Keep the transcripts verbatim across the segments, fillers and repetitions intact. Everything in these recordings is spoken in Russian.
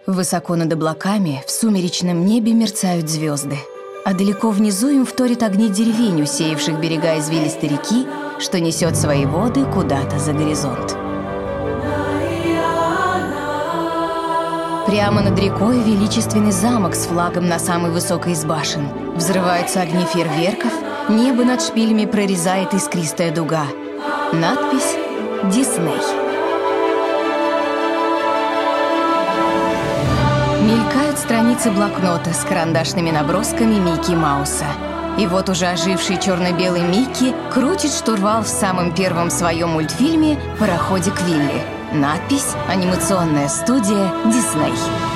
Высоко над облаками в сумеречном небе мерцают звезды, а далеко внизу им вторят огни деревень, усеявших берега извилистой реки, что несет свои воды куда-то за горизонт. Прямо над рекой величественный замок с флагом на самой высокой из башен. Взрываются огни фейерверков, небо над шпилями прорезает искристая дуга. Надпись «Дисней». Мелькают страницы блокнота с карандашными набросками Микки Мауса. И вот уже оживший черно-белый Микки крутит штурвал в самом первом своем мультфильме «Пароходик Вилли». Надпись «Анимационная студия Дисней».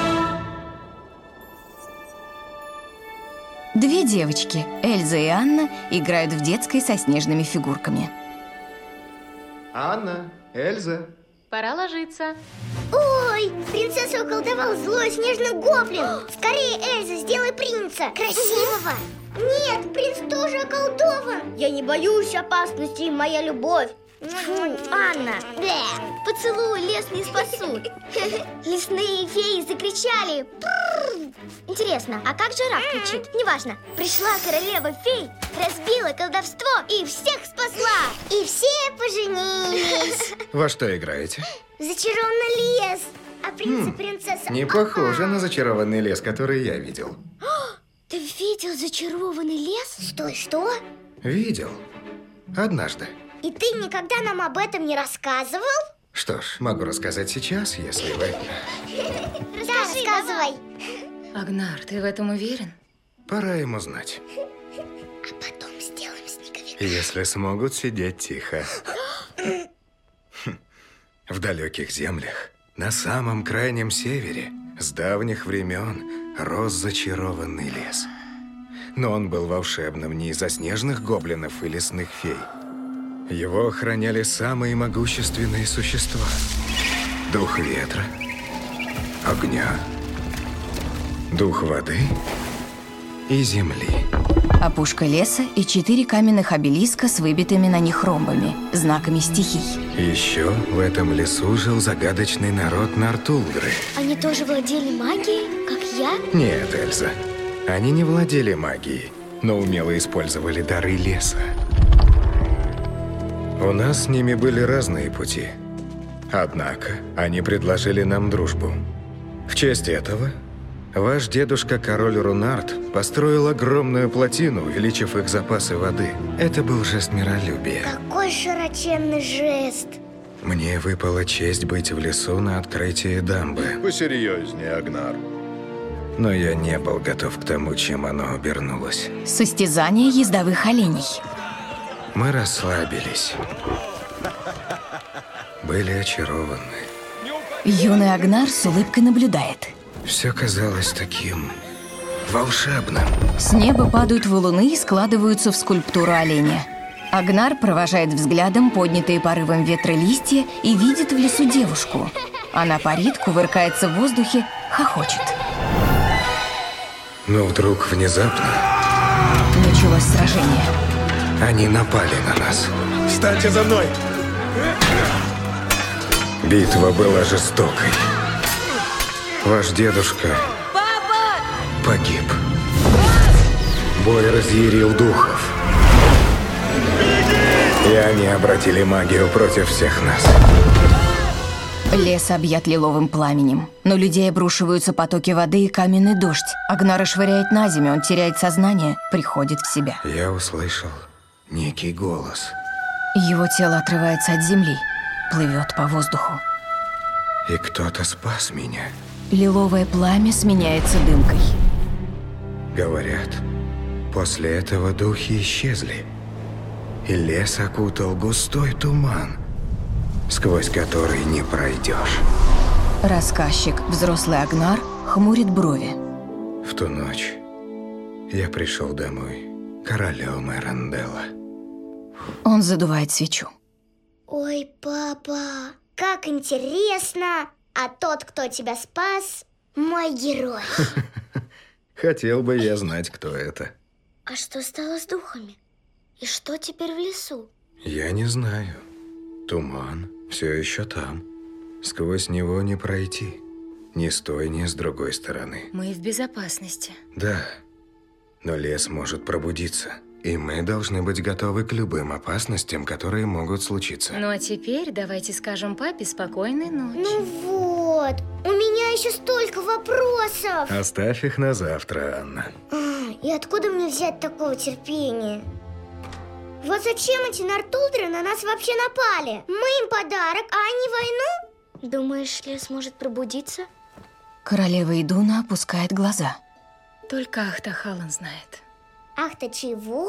Две девочки, Эльза и Анна, играют в детской со снежными фигурками. Анна, Эльза. Пора ложиться. Ой, принцесса околдовал злой снежный гоблин. Скорее, Эльза, сделай принца. Красивого. Нет, принц тоже околдован. Я не боюсь опасности, моя любовь. Фу, Анна. Поцелуй, лес не спасут. Лесные феи закричали. Интересно, а как жираф кричит? Неважно. Пришла королева фей, разбила колдовство и всех спасла. И все поженились. Во что играете? Зачарованный лес. А принц и принцесса... Не похоже на зачарованный лес, который я видел. Ты видел зачарованный лес? Стой, что? Видел. Однажды. И ты никогда нам об этом не рассказывал? Что ж, могу рассказать сейчас, если вы... Да, рассказывай. Агнар, ты в этом уверен? Пора ему знать. А потом сделаем снеговика. Если смогут сидеть тихо. В далеких землях, на самом крайнем севере, с давних времен рос зачарованный лес. Но он был волшебным не из-за снежных гоблинов и лесных фей. Его охраняли самые могущественные существа. Дух ветра, огня, дух воды и земли. Опушка леса и четыре каменных обелиска с выбитыми на них ромбами, знаками стихий. Еще в этом лесу жил загадочный народ Нортулгры. Они тоже владели магией, как я? Нет, Эльза. Они не владели магией, но умело использовали дары леса. У нас с ними были разные пути. Однако они предложили нам дружбу. В честь этого ваш дедушка, король Рунард, построил огромную плотину, увеличив их запасы воды. Это был жест миролюбия. Какой широченный жест. Мне выпала честь быть в лесу на открытии дамбы. Посерьезнее, Агнар. Но я не был готов к тому, чем оно обернулось. Состязание ездовых оленей. Мы расслабились. Были очарованы. Юный Агнар с улыбкой наблюдает. Все казалось таким волшебным. С неба падают валуны и складываются в скульптуру оленя. Агнар провожает взглядом поднятые порывом ветра листья и видит в лесу девушку. Она парит, кувыркается в воздухе, хохочет. Но вдруг внезапно Началось сражение. они напали на нас. Встаньте за мной! Битва была жестокой. Ваш дедушка погиб. Бой разъярил духов. И они обратили магию против всех нас. Лес объят лиловым пламенем. Но людей обрушиваются потоки воды и каменный дождь. Агнара швыряет на землю, он теряет сознание, приходит в себя. Я услышал некий голос. Его тело отрывается от земли, плывет по воздуху. И кто-то спас меня. Лиловое пламя сменяется дымкой. Говорят, после этого духи исчезли. И лес окутал густой туман, сквозь который не пройдешь. Рассказчик, взрослый Агнар, хмурит брови. В ту ночь я пришел домой, королем Эранделла. Он задувает свечу. Ой, папа, как интересно. А тот, кто тебя спас, мой герой. Хотел бы я знать, кто это. А что стало с духами? И что теперь в лесу? Я не знаю. Туман все еще там. Сквозь него не пройти. Ни с той, ни с другой стороны. Мы в безопасности. Да, но лес может пробудиться. И мы должны быть готовы к любым опасностям, которые могут случиться. Ну а теперь давайте скажем папе спокойной ночи. Ну вот, у меня еще столько вопросов. Оставь их на завтра, Анна. А, и откуда мне взять такого терпения? Вот зачем эти нортулдры на нас вообще напали? Мы им подарок, а они войну? Думаешь, лес может пробудиться? Королева Идуна опускает глаза. Только Ахтахалан знает. Ах-то чего?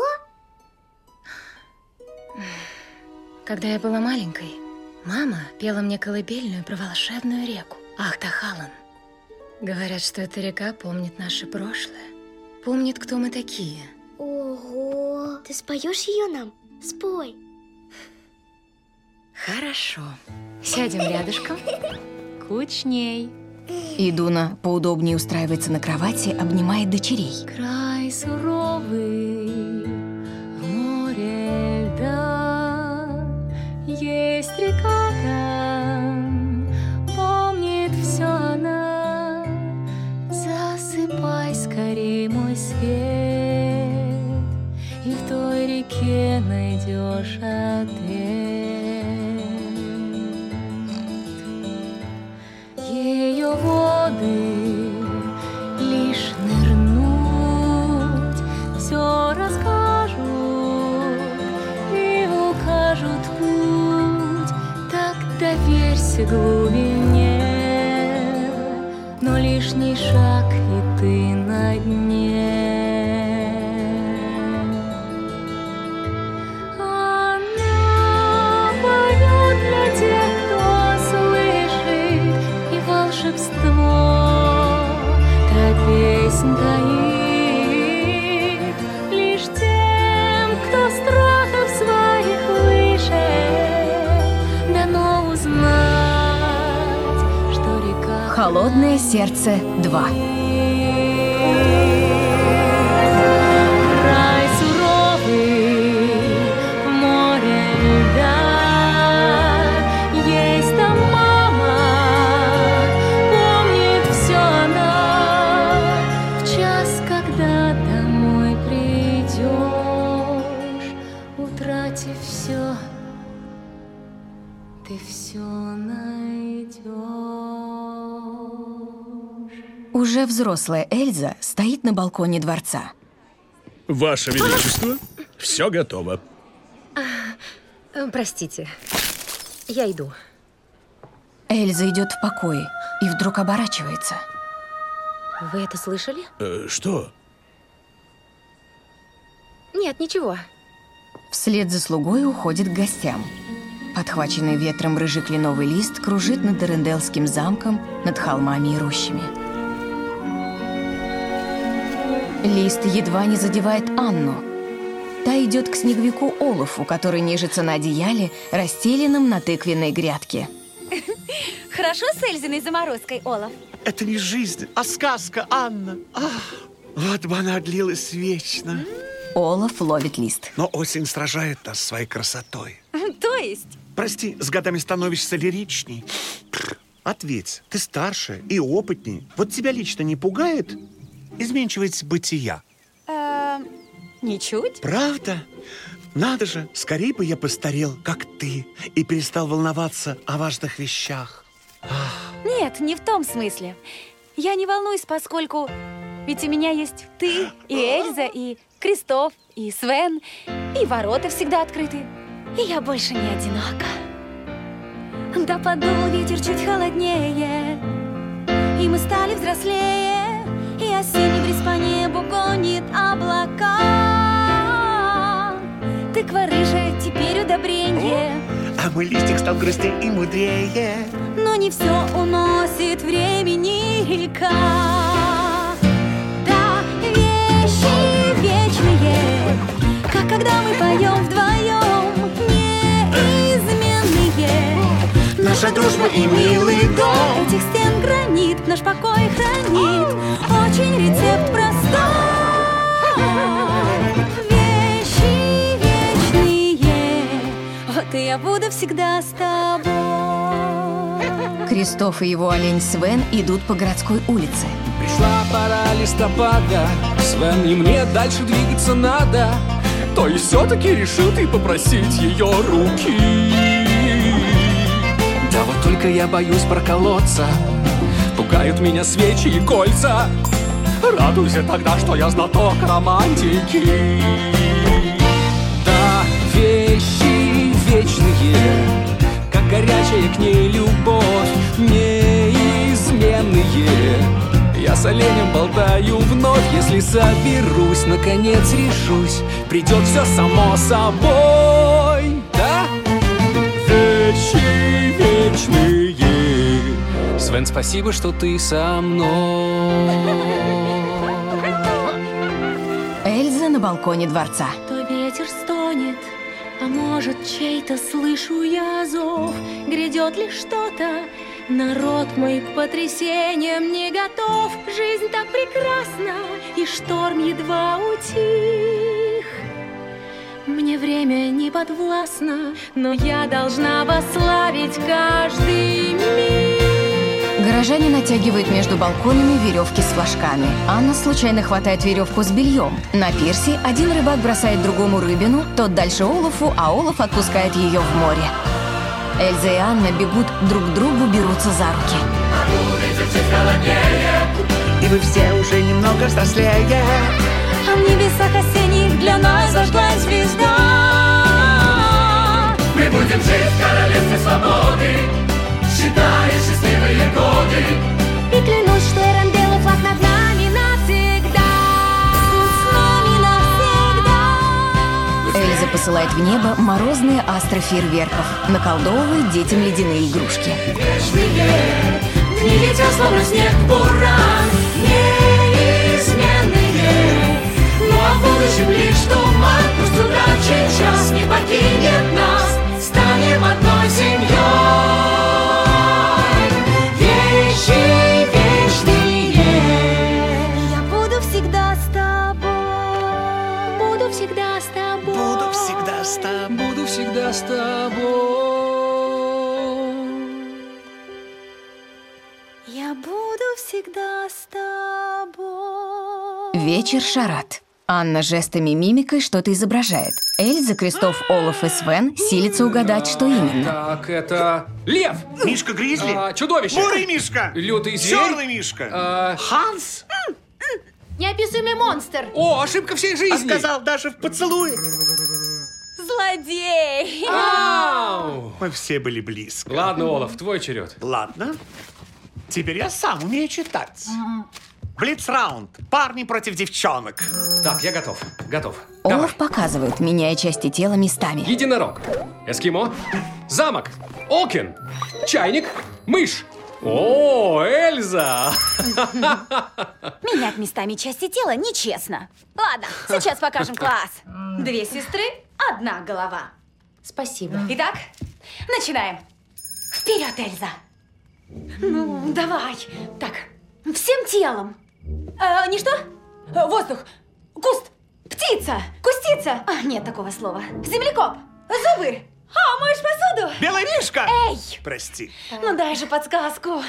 Когда я была маленькой, мама пела мне колыбельную про волшебную реку Ахтахалан. Говорят, что эта река помнит наше прошлое, помнит, кто мы такие. Ого! Ты споешь ее нам? Спой. Хорошо. Сядем рядышком. Кучней. Идуна поудобнее устраивается на кровати, обнимает дочерей. Край суровый, в море льда, есть река там, помнит все она. Засыпай скорей, мой свет, и в той реке найдешь ответ. Ее воды лишь нырнуть все расскажут и укажут путь. Так доверься глубине, но лишний шаг, и ты на дне. Она поет для тех, кто слышит, и волшебство та песнь таит лишь тем, кто страхов своих выше. Дано узнать, что река... Холодное сердце два. Край суровый, в море льда, есть там мама, помнит все она. В час, когда домой придешь, утратив все, ты все найдешь. Уже взрослая Эльза стоит на балконе дворца. Ваше Величество, все готово. Простите, я иду. Эльза идет в покой и вдруг оборачивается. Вы это слышали? Э, что? Нет, ничего. Вслед за слугой уходит к гостям. Подхваченный ветром рыжий кленовый лист кружит над Эренделским замком, над холмами и рощами. Лист едва не задевает Анну. Та идет к снеговику Олафу, который нежится на одеяле, расстеленном на тыквенной грядке. Хорошо с Эльзиной заморозкой, Олаф? Это не жизнь, а сказка, Анна. Ах, вот бы она длилась вечно. Олаф ловит лист. Но осень сражает нас своей красотой. То есть? Прости, с годами становишься лиричней. Ответь, ты старше и опытней. Вот тебя лично не пугает изменчивость бытия? Эм, ничуть. Правда? Надо же, скорее бы я постарел, как ты, и перестал волноваться о важных вещах. Ах. Нет, не в том смысле. Я не волнуюсь, поскольку ведь у меня есть ты, и Эльза, и Кристоф, и Свен, и ворота всегда открыты. И я больше не одинока. Да подул ветер чуть холоднее, и мы стали взрослее, и осенний бриз по небу гонит облака. Тыква рыжая теперь удобренье, А мой листик стал грустнее и мудрее. но не все уносит времени река. Да, вещи вечные, как когда мы поем вдвоем, неизменные. Наша дружба и милый дом. Этих стен гранит наш покой хранит. Очень рецепт простой. Вещи вечные, вот и я буду всегда с тобой. Кристоф и его олень Свен идут по городской улице. Пришла пора листопада, Свен, и мне дальше двигаться надо. То есть все-таки решил ты попросить ее руки. Да вот только я боюсь проколоться, пугают меня свечи и кольца. Радуйся тогда, что я знаток романтики. Да, вещи вечные, как горячая к ней любовь, неизменные. Я с оленем болтаю вновь, если соберусь, наконец решусь, придет все само собой. Да? Вещи вечные. Свен, спасибо, что ты со мной. Эльза на балконе дворца. То ветер стонет, а может, чей-то слышу я зов. Грядет ли что-то? Народ мой к потрясениям не готов. Жизнь так прекрасна, и шторм едва утих. Мне время не подвластно, но я должна восславить каждый миг. Горожане натягивают между балконами веревки с флажками. Анна случайно хватает веревку с бельем. На пирсе один рыбак бросает другому рыбину, тот дальше Олафу, а Олаф отпускает ее в море. Эльза и Анна бегут друг к другу, берутся за руки. И вы все уже немного взрослее. А в небесах осенних для нас зажглась звезда. Мы будем жить в королевстве свободы, считая счастливые годы. И клянусь, что Эренделла флаг над нами навсегда. С нами навсегда. Эльза посылает в небо морозные астры фейерверков, наколдовывает детям ледяные игрушки. Вечные, дни летят словно снег, буран, неизменные. Ну а в будущем лишь туман, пусть удачи час не покинет нас, станем одной семьей. Вещи вечные. Я буду всегда с тобой. Буду всегда с тобой. Буду всегда с тобой. Буду всегда с тобой. Я буду всегда с тобой. Вечер шарат. Анна жестами и мимикой что-то изображает. Эльза, Кристоф, Олаф и Свен силятся угадать, что именно. Так, это... Лев! Мишка Гризли? А, чудовище! Бурый Мишка! Лютый зверь! Черный Мишка! А, Ханс! Неописуемый монстр. О, ошибка всей А жизни! сказал даже в поцелуе. Злодей! Ау! Мы все были близко. Ладно, Олаф, твой черед. Ладно. Теперь я сам умею читать. Блиц-раунд. Парни против девчонок. Так, я готов. Готов. Олаф показывает, меняя части тела местами. Единорог. Эскимо. Замок. Окин. Чайник. Мышь. О, Эльза! Менять местами части тела нечестно. Ладно, сейчас покажем класс. Две сестры, одна голова. Спасибо. Итак, начинаем. Вперед, Эльза. Ну, давай. Так, всем телом. А, не что? А, воздух. Куст. Птица. Кустица. А, нет такого слова. Землекоп. Зубы. А, моешь посуду? Белый Мишка! Эй! Прости. Ну дай же подсказку. О,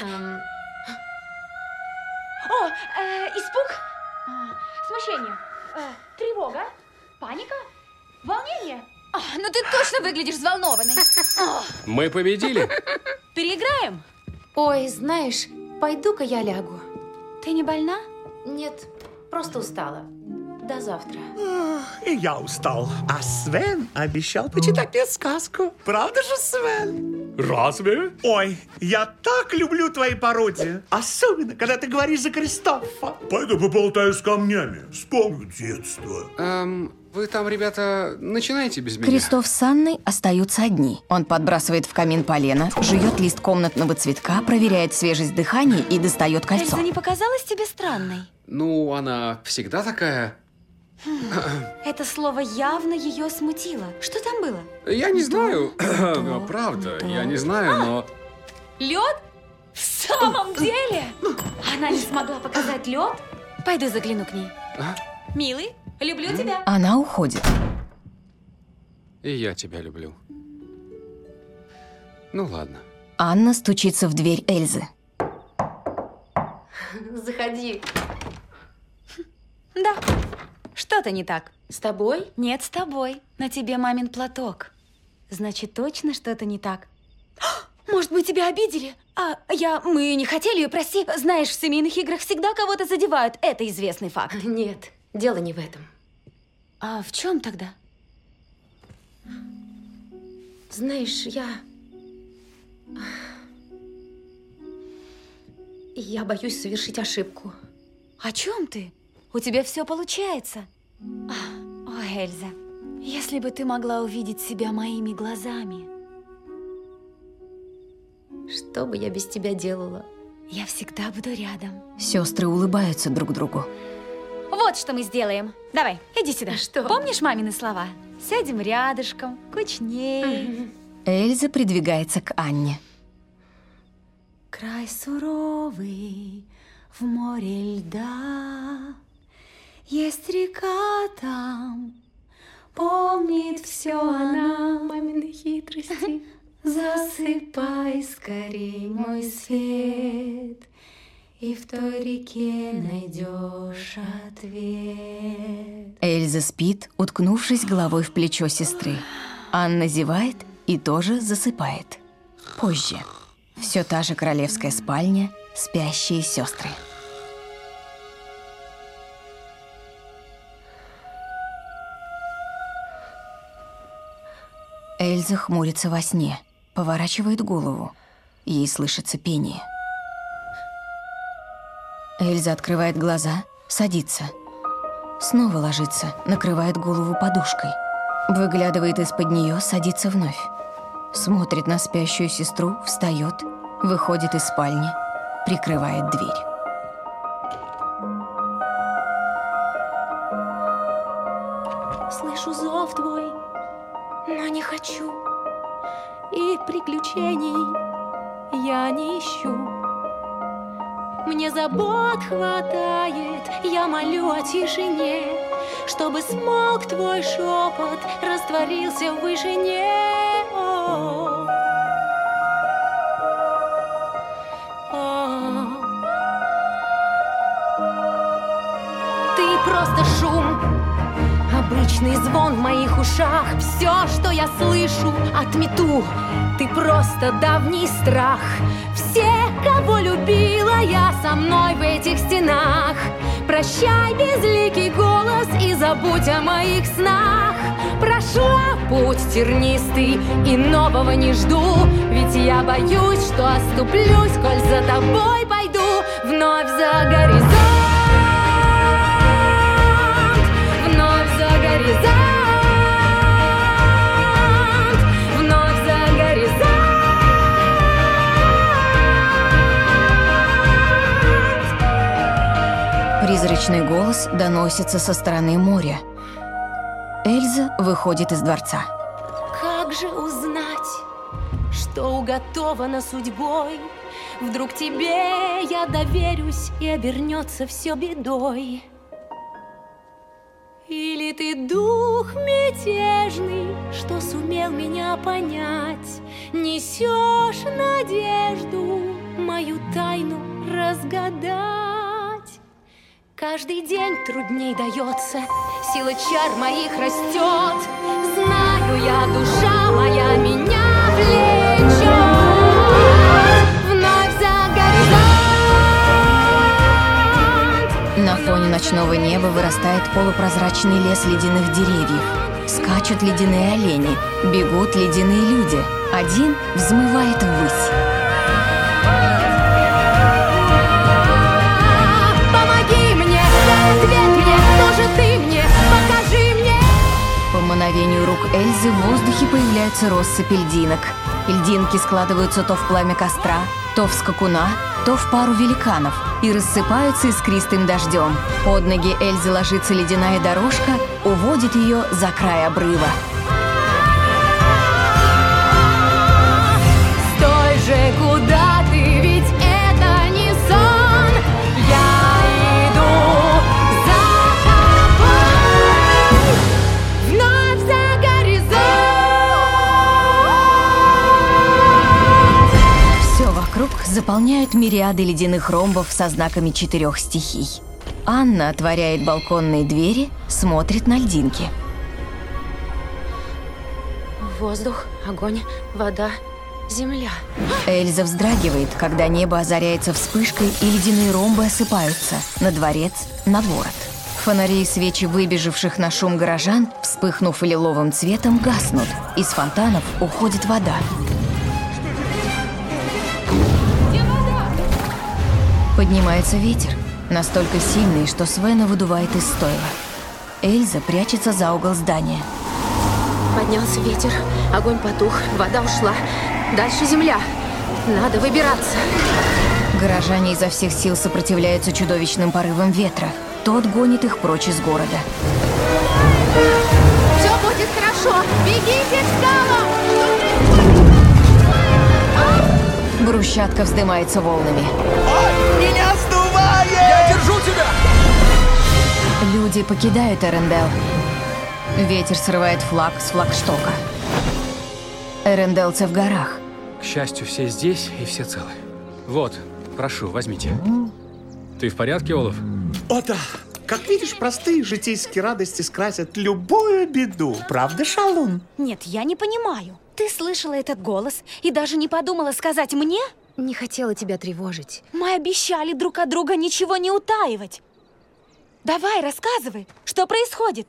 э, испуг. А, смущение. Э, тревога. Паника. Волнение. А, ну ты точно выглядишь взволнованной. О, Мы победили. переиграем? Ой, знаешь, пойду-ка я лягу. Ты не больна? Нет, просто устала. До завтра. И я устал. А Свен обещал почитать мне сказку. Правда же, Свен? Разве? Ой, я так люблю твои пародии. Особенно, когда ты говоришь за Кристофа. Пойду поболтаю с камнями. Вспомню детство. Эм, вы там, ребята, начинайте без меня. Кристоф с Анной остаются одни. Он подбрасывает в камин полено, жует лист комнатного цветка, проверяет свежесть дыхания и достает кольцо. Эльза не показалась тебе странной? Ну, она всегда такая... Это слово явно ее смутило. Что там было? Я не знаю. Правда, я не знаю, но... Лед? В самом деле? Она не смогла показать лед? Пойду загляну к ней. А? Милый, люблю тебя. Она уходит. И я тебя люблю. Ну ладно. Анна стучится в дверь Эльзы. Заходи. Да. Что-то не так. С тобой? Нет, с тобой. На тебе мамин платок. Значит, точно что-то не так. Может быть, тебя обидели? А я... Мы не хотели, прости. Знаешь, в семейных играх всегда кого-то задевают. Это известный факт. Нет, дело не в этом. А в чем тогда? Знаешь, я... Я боюсь совершить ошибку. О чем ты? У тебя все получается. О, Эльза, если бы ты могла увидеть себя моими глазами. Что бы я без тебя делала? Я всегда буду рядом. Сестры улыбаются друг другу. Вот что мы сделаем. Давай, иди сюда. Что? Помнишь мамины слова? Сядем рядышком, кучнее. Эльза придвигается к Анне. Край суровый, в море льда. Есть река там, помнит все она. Мамины хитрости. Засыпай скорей мой свет, и в той реке найдешь ответ. Эльза спит, уткнувшись головой в плечо сестры. Анна зевает и тоже засыпает. Позже. Все та же королевская спальня, спящие сестры. Эльза хмурится во сне, поворачивает голову. Ей слышится пение. Эльза открывает глаза, садится. Снова ложится, накрывает голову подушкой. Выглядывает из-под нее, садится вновь. Смотрит на спящую сестру, встает, выходит из спальни, прикрывает дверь. Слышу зов твой, но не хочу. И приключений я не ищу. Мне забот хватает, я молю о тишине, чтобы смолк твой шепот, растворился в вышине. О, о. Ты просто шум, обычный звон в моих ушах. Все, что я слышу, отмету. Ты просто давний страх. Все, кого любила я, со мной в этих стенах. Прощай, безликий голос, и забудь о моих снах. Прошла путь тернистый, и нового не жду. Ведь я боюсь, что оступлюсь, коль за тобой пойду вновь за горизонт. Вновь за горизонт. Вновь за горизонт. Призрачный голос доносится со стороны моря. Эльза выходит из дворца. Как же узнать, что уготовано судьбой? Вдруг тебе я доверюсь, и обернется все бедой. Или ты дух мятежный, что сумел меня понять, несешь надежду мою тайну разгадать. Каждый день трудней дается, сила чар моих растет. Знаю я, душа моя меня влечет. Вновь за горизонт. На фоне ночного неба вырастает полупрозрачный лес ледяных деревьев. Скачут ледяные олени, бегут ледяные люди. Один взмывает ввысь. Ответь мне, кто же ты мне, покажи мне. По мановению рук Эльзы в воздухе появляются россыпи льдинок. Льдинки складываются то в пламя костра, то в скакуна, то в пару великанов и рассыпаются искристым дождем. Под ноги Эльзы ложится ледяная дорожка, уводит ее за край обрыва. Стой же, куда ты, ведь это не сон. Я иду за тобой, вновь за горизонт. заполняют мириады ледяных ромбов со знаками четырех стихий. Анна отворяет балконные двери, смотрит на льдинки. Воздух, огонь, вода, земля. Эльза вздрагивает, когда небо озаряется вспышкой и ледяные ромбы осыпаются на дворец, на город. Фонари и свечи выбежавших на шум горожан, вспыхнув лиловым цветом, гаснут. Из фонтанов уходит вода. Поднимается ветер, настолько сильный, что Свена выдувает из стойла. Эльза прячется за угол здания. Поднялся ветер, огонь потух, вода ушла. Дальше земля. Надо выбираться. Горожане изо всех сил сопротивляются чудовищным порывам ветра. Тот гонит их прочь из города. Все будет хорошо! Бегите к скалам! Брусчатка вздымается волнами. Ой, меня сдувает! Я держу тебя! Люди покидают Эрендел. Ветер срывает флаг с флагштока. Эренделцы в горах. К счастью, все здесь и все целы. Вот, прошу, возьмите. Ты в порядке, Олаф? О да, как видишь, простые житейские радости скрасят любую беду. Правда, шалун? Нет, я не понимаю. Ты слышала этот голос и даже не подумала сказать мне? Не хотела тебя тревожить. Мы обещали друг от друга ничего не утаивать. Давай, рассказывай, что происходит?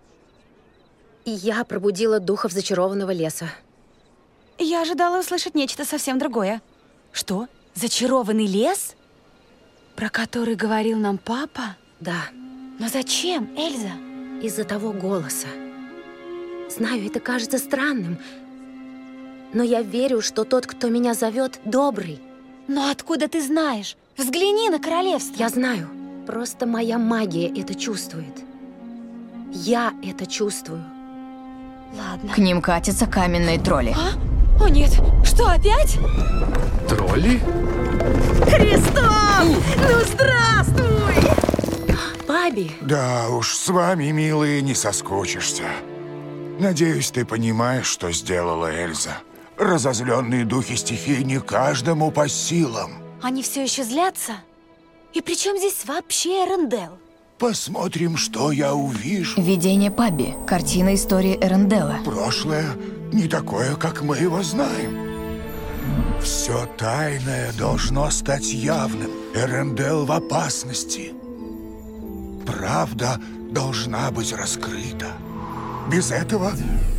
Я пробудила духов зачарованного леса. Я ожидала услышать нечто совсем другое. Что? Зачарованный лес? Про который говорил нам папа? Да. Но зачем, Эльза? Из-за того голоса. Знаю, это кажется странным, но я верю, что тот, кто меня зовет, добрый. Но откуда ты знаешь? Взгляни на королевство. Я знаю. Просто моя магия это чувствует. Я это чувствую. Ладно. К ним катятся каменные тролли. А? О нет, что опять? Тролли? Кристоф! Ну здравствуй! Баби! Да уж, с вами, милые, не соскучишься. Надеюсь, ты понимаешь, что сделала Эльза. Разозленные духи стихий не каждому по силам. Они все еще злятся? И при чем здесь вообще Эрендел? Посмотрим, что я увижу. Видение Паби. Картина истории Эрендела. Прошлое не такое, как мы его знаем. Все тайное должно стать явным. Эрендел в опасности. Правда должна быть раскрыта. Без этого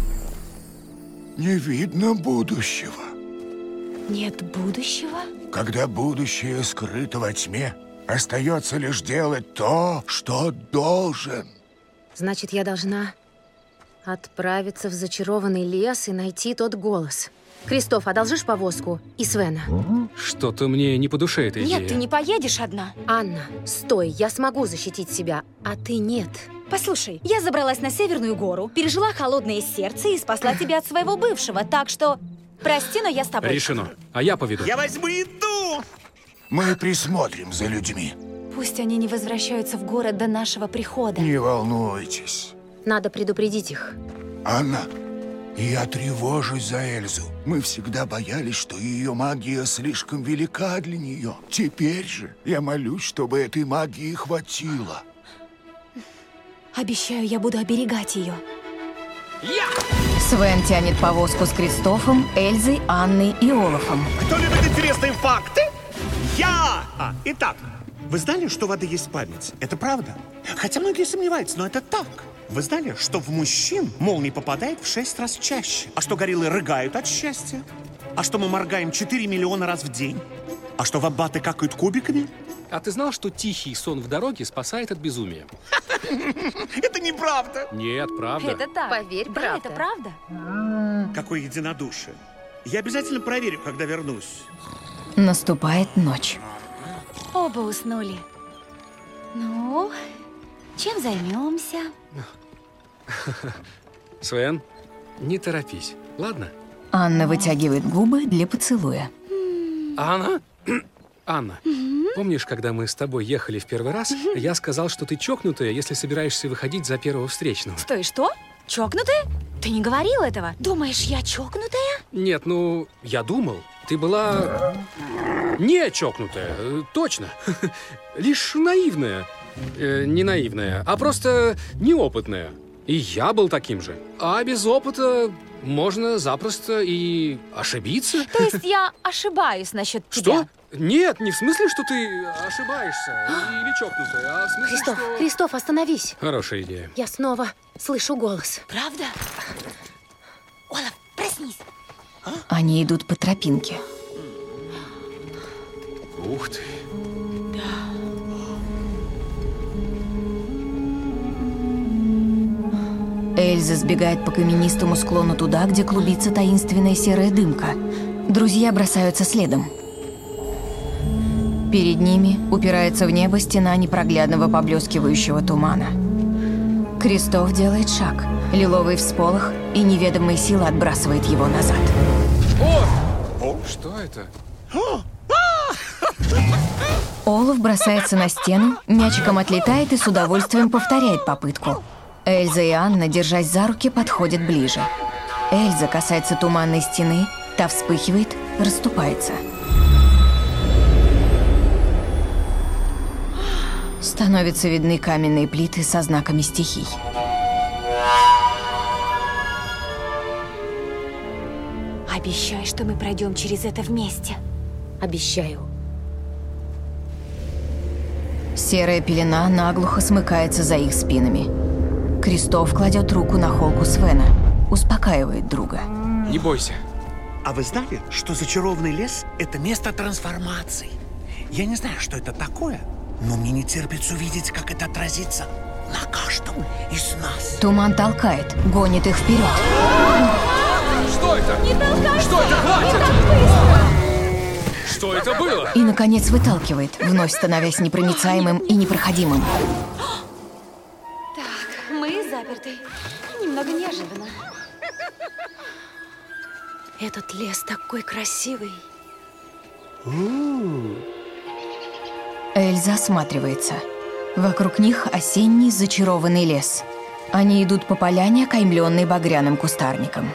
не видно будущего. Нет будущего? Когда будущее скрыто во тьме, остается лишь делать то, что должен. Значит, я должна отправиться в зачарованный лес и найти тот голос. Кристоф, одолжишь повозку? И Свена? Что-то мне не по душе эта идея. Нет, ты не поедешь одна. Анна, стой, я смогу защитить себя, а ты нет. Послушай, я забралась на Северную гору, пережила холодное сердце и спасла тебя от своего бывшего, так что прости, но я с тобой. Решено. А я поведу. Я возьму еду! Мы присмотрим за людьми. Пусть они не возвращаются в город до нашего прихода. Не волнуйтесь. Надо предупредить их. Анна, я тревожусь за Эльзу. Мы всегда боялись, что ее магия слишком велика для нее. Теперь же я молюсь, чтобы этой магии хватило. Обещаю, я буду оберегать ее. Я! Свен тянет повозку с Кристофом, Эльзой, Анной и Олафом. Кто любит интересные факты? Я! А, итак, вы знали, что у воды есть память? Это правда? Хотя многие сомневаются, но это так. Вы знали, что в мужчин молнии попадает в шесть раз чаще? А что гориллы рыгают от счастья? А что мы моргаем четыре миллиона раз в день? А что вамбаты какают кубиками? А ты знал, что тихий сон в дороге спасает от безумия? Это неправда. Нет, правда. Это так. Поверь, да, правда. это правда. Какое единодушие. Я обязательно проверю, когда вернусь. Наступает ночь. Оба уснули. Ну, чем займемся? Свен, не торопись, ладно? Анна вытягивает губы для поцелуя. Анна? Анна, помнишь, когда мы с тобой ехали в первый раз, я сказал, что ты чокнутая, если собираешься выходить за первого встречного? Стой, что? Чокнутая? Ты не говорил этого? Думаешь, я чокнутая? Нет, ну, я думал. Ты была Не чокнутая, э, точно. Лишь наивная. Э, не наивная, а просто неопытная. И я был таким же. А без опыта можно запросто и ошибиться. То есть я ошибаюсь насчет тебя? Что? Нет, не в смысле, что ты ошибаешься или чокнутая, а в смысле, Кристоф, что... Кристоф, остановись. Хорошая идея. Я снова слышу голос. Правда? Олаф, проснись. Они идут по тропинке. Ух ты. Эльза сбегает по каменистому склону туда, где клубится таинственная серая дымка. Друзья бросаются следом. Перед ними упирается в небо стена непроглядного поблескивающего тумана. Кристоф делает шаг. Лиловый всполох и неведомая сила отбрасывает его назад. О! О! Что это? Олаф бросается на стену, мячиком отлетает и с удовольствием повторяет попытку. Эльза и Анна, держась за руки, подходят ближе. Эльза касается туманной стены, та вспыхивает, расступается. Становятся видны каменные плиты со знаками стихий. Обещай, что мы пройдем через это вместе. Обещаю. Серая пелена наглухо смыкается за их спинами. Кристоф кладет руку на холку Свена, успокаивает друга. Не бойся. А вы знали, что зачарованный лес – это место трансформации? Я не знаю, что это такое, но мне не терпится увидеть, как это отразится на каждом из нас. Туман толкает, гонит их вперед. Что это? Не толкайся! Что это? Хватит! Не так быстро! Что это было? И, наконец, выталкивает, вновь становясь непроницаемым и непроходимым. Так, мы заперты. Немного неожиданно. Этот лес такой красивый. Эльза осматривается. Вокруг них осенний зачарованный лес. Они идут по поляне, окаймленной багряным кустарником.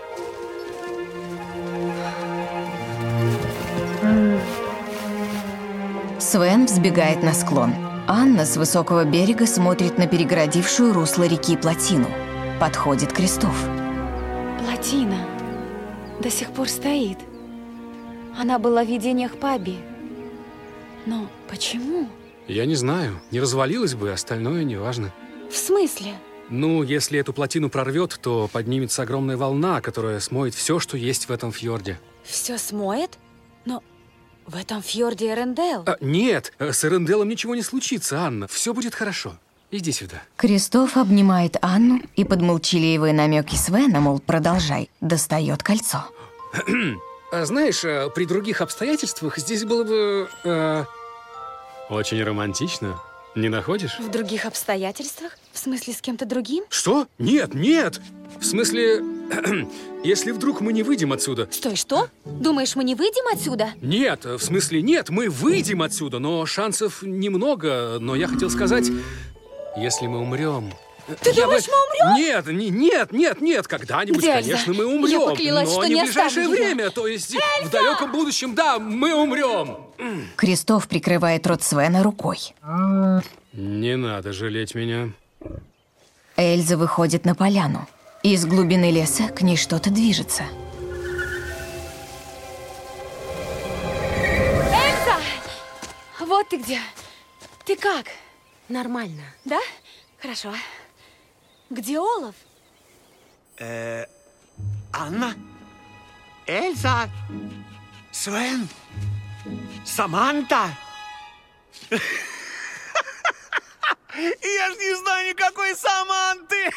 Свен взбегает на склон. Анна с высокого берега смотрит на перегородившую русло реки плотину. Подходит Кристоф. Плотина до сих пор стоит. Она была в видениях Паби. Но почему? Я не знаю. Не развалилась бы, остальное неважно. В смысле? Ну, если эту плотину прорвет, то поднимется огромная волна, которая смоет все, что есть в этом фьорде. Все смоет? Но в этом фьорде Эрендел. А, нет, с Эренделом ничего не случится, Анна. Все будет хорошо. Иди сюда. Кристоф обнимает Анну и под молчаливые намеки Свена, мол, продолжай, достает кольцо. А знаешь, при других обстоятельствах здесь было бы... Э, очень романтично. Не находишь? В других обстоятельствах? В смысле, с кем-то другим? Что? Нет, нет! В смысле, если вдруг мы не выйдем отсюда... Стой, что? Думаешь, мы не выйдем отсюда? Нет, в смысле, нет, мы выйдем отсюда, но шансов немного. Но я хотел сказать, если мы умрем... Ты я думаешь, бы... мы умрем? Нет, не, нет, нет, нет, когда-нибудь, Где конечно, Эльза? мы умрем. Я поклялась, но что не не в ближайшее оставлю ее. время, то есть Эльза! В далеком будущем, да, мы умрем. Кристоф прикрывает рот Свена рукой. Не надо жалеть меня. Эльза выходит на поляну. Из глубины леса к ней что-то движется. Эльза! Вот ты где. Ты как? Нормально. Да? Хорошо. Где Олаф? Э, Анна? Эльза? Свен? Саманта? Я ж не знаю никакой Саманты!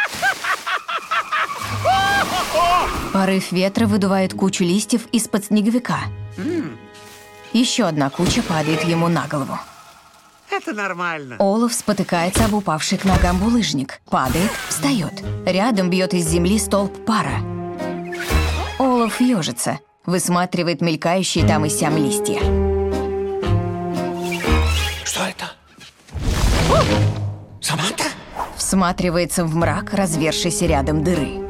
Порыв ветра выдувает кучу листьев из-под снеговика. Еще одна куча падает ему на голову. Это нормально. Олаф спотыкается об упавший к ногам булыжник. Падает, встает. Рядом бьет из земли столб пара. Олаф ежится, высматривает мелькающие там и сям листья. Что это? Саманта? Всматривается в мрак, развершийся рядом дыры.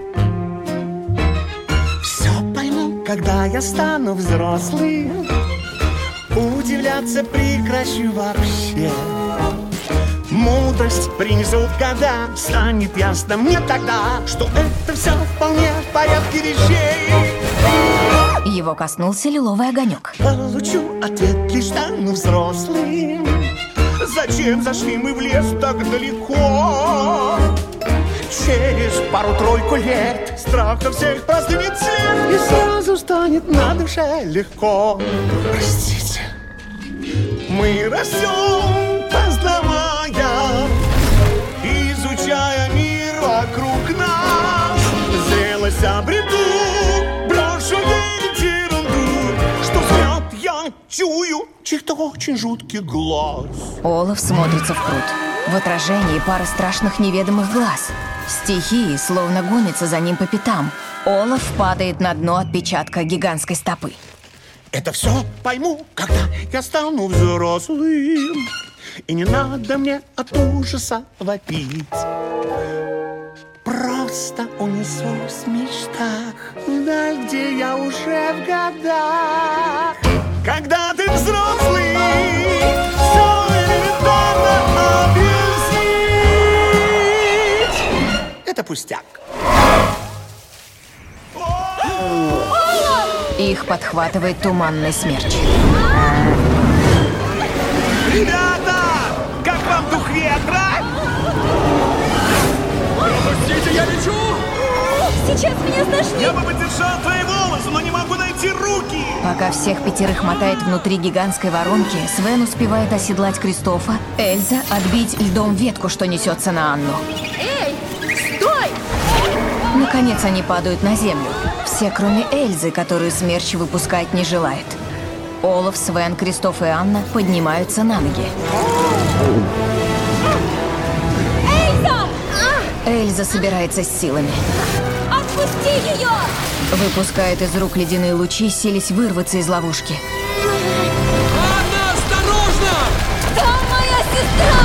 Все пойму, когда я стану взрослым. удивляться прекращу вообще. Мудрость принесут года, станет ясно мне тогда, что это все вполне в порядке вещей. Его коснулся лиловый огонек. Получу ответ, лишь стану взрослым. Зачем зашли мы в лес так далеко? Через пару-тройку лет страха всех простынет след, и сразу станет на душе легко. Простите, мы растем, познавая, изучая мир вокруг нас. Зрелость обрету, брошу верить ерунду, что взгляд я чую чьих-то очень жутких глаз. Олаф смотрится в пруд. В отражении пара страшных неведомых глаз. Стихии словно гонятся за ним по пятам. Олаф падает на дно отпечатка гигантской стопы. Это все пойму, когда я стану взрослым. И не надо мне от ужаса вопить. Просто унесусь в мечтах вдаль, где я уже в годах. Когда ты взрослый, все элементарно объяснить. Это пустяк. Их подхватывает туманный смерч. Ребята, как вам дух ветра? Пропустите, я лечу! Сейчас меня стошнит! Я бы подержал твои волосы, но не могу найти руки! Пока всех пятерых мотает внутри гигантской воронки, Свен успевает оседлать Кристофа, Эльза отбить льдом ветку, что несется на Анну. Эй, стой! Наконец они падают на землю. Все, кроме Эльзы, которую смерч выпускать не желает. Олаф, Свен, Кристоф и Анна поднимаются на ноги. Эльза! Эльза собирается с силами. Отпусти ее! Выпускает из рук ледяные лучи, селись вырваться из ловушки. Анна, осторожно! Там моя сестра!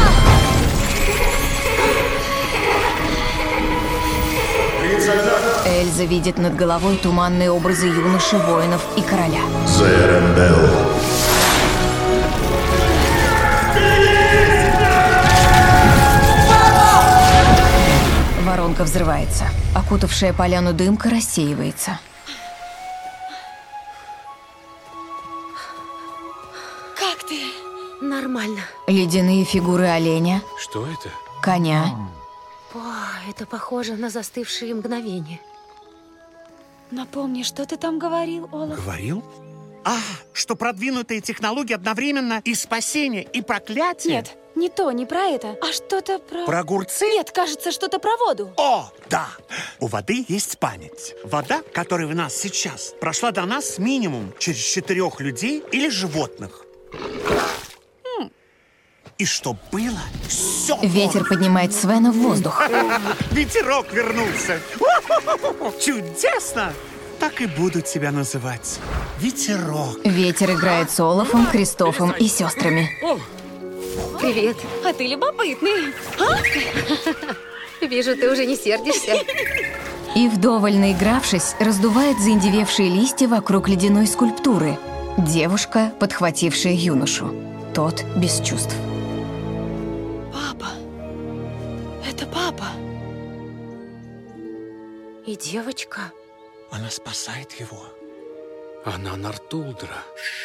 Эльза видит над головой туманные образы юноши, воинов и короля. Эрендел. Воронка взрывается. Окутавшая поляну дымка рассеивается. Как ты? Нормально. Ледяные фигуры оленя, Что это? коня. О, это похоже на застывшие мгновения. Напомни, что ты там говорил, Олаф? Говорил? А, что продвинутые технологии одновременно и спасение, и проклятие? Нет, не то, не про это, а что-то про... Про огурцы? Нет, кажется, что-то про воду. О, да! У воды есть память. Вода, которая в нас сейчас, прошла до нас минимум через четырех людей или животных. М. И что было, все Ветер было. поднимает Свена в воздух. Ветерок вернулся. Чудесно! Так и буду тебя называть. Ветерок. Ветер играет с Олафом, Кристофом и сестрами. Привет. А ты любопытный. Вижу, ты уже не сердишься. И вдоволь наигравшись, раздувает заиндевевшие листья вокруг ледяной скульптуры. Девушка, подхватившая юношу. Тот без чувств. Папа. Это папа. И девочка. Она спасает его. Она Нортулдра.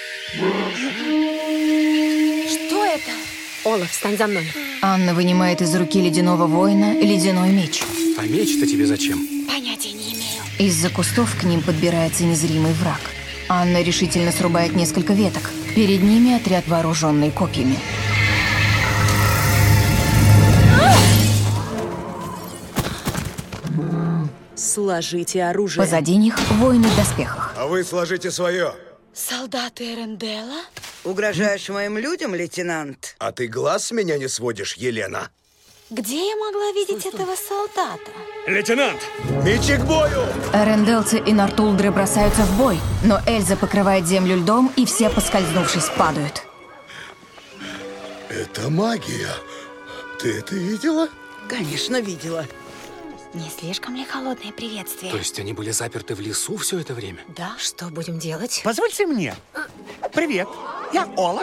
Что это? Олаф, встань за мной. Анна вынимает из руки ледяного воина ледяной меч. А меч-то тебе зачем? Понятия не имею. Из-за кустов к ним подбирается незримый враг. Анна решительно срубает несколько веток. Перед ними отряд, вооруженный копьями. Сложите оружие. Позади них воины в доспехах. А вы сложите свое. Солдаты Эренделла? Угрожаешь моим людям, лейтенант? А ты глаз с меня не сводишь, Елена? Где я могла видеть этого солдата? Лейтенант! Мечи к бою! Эренделцы и Нортулдры бросаются в бой, но Эльза покрывает землю льдом, и все, поскользнувшись, падают. Это магия. Ты это видела? Конечно, видела. Не слишком ли холодное приветствие? То есть они были заперты в лесу все это время? Да. Что будем делать? Позвольте мне. Привет, я Олаф.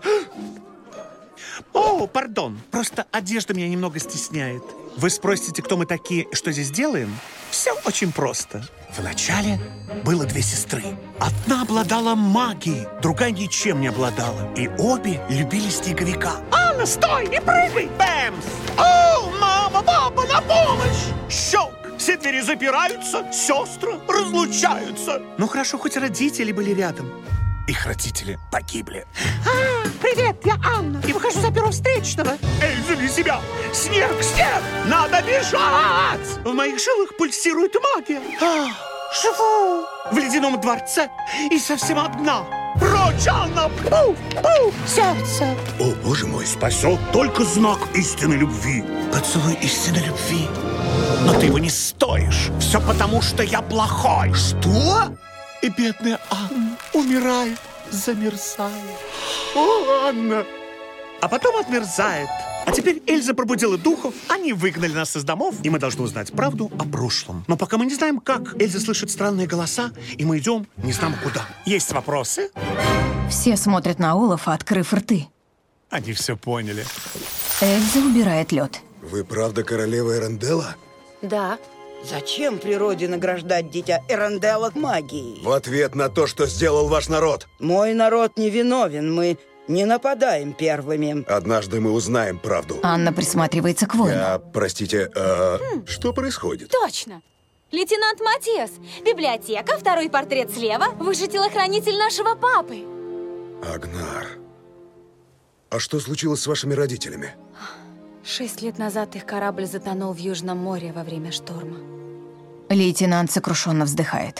О, пардон, просто одежда меня немного стесняет. Вы спросите, кто мы такие и что здесь делаем? Все очень просто. Вначале было две сестры. Одна обладала магией, другая ничем не обладала. И обе любили снеговика. Анна, стой, не прыгай! Бэмс! О, мама, папа, на помощь! Щелк! Все двери запираются, сестры разлучаются. Ну хорошо, хоть родители были рядом. Их родители погибли. А, привет, я Анна. И выхожу за первого встречного. Эльза, для себя! Снег, снег! Надо бежать! В моих жилах пульсирует магия. А, живу в ледяном дворце и совсем одна. Прочь, Анна! Пуф, пуф, сердце! О, боже мой, спасет только знак истинной любви. Поцелуй истинной любви. Но ты его не стоишь. Все потому, что я плохой. Что? И бедная Анна умирает, замерзает. О, Анна! А потом отмерзает. А теперь Эльза пробудила духов, они выгнали нас из домов, и мы должны узнать правду о прошлом. Но пока мы не знаем, как, Эльза слышит странные голоса, и мы идем не знамо куда. Есть вопросы? Все смотрят на Олафа, открыв рты. Они все поняли. Эльза убирает лед. Вы правда королева Эренделла? Да. Зачем природе награждать дитя Эренделла магией? В ответ на то, что сделал ваш народ. Мой народ не виновен, мы не нападаем первыми. Однажды мы узнаем правду. Анна присматривается к воину. Я, простите, а, хм. что происходит? Точно. Лейтенант Матиас, библиотека, второй портрет слева. Вы же телохранитель нашего папы. Агнар. А что случилось с вашими родителями? Шесть лет назад их корабль затонул в Южном море во время шторма. Лейтенант сокрушенно вздыхает.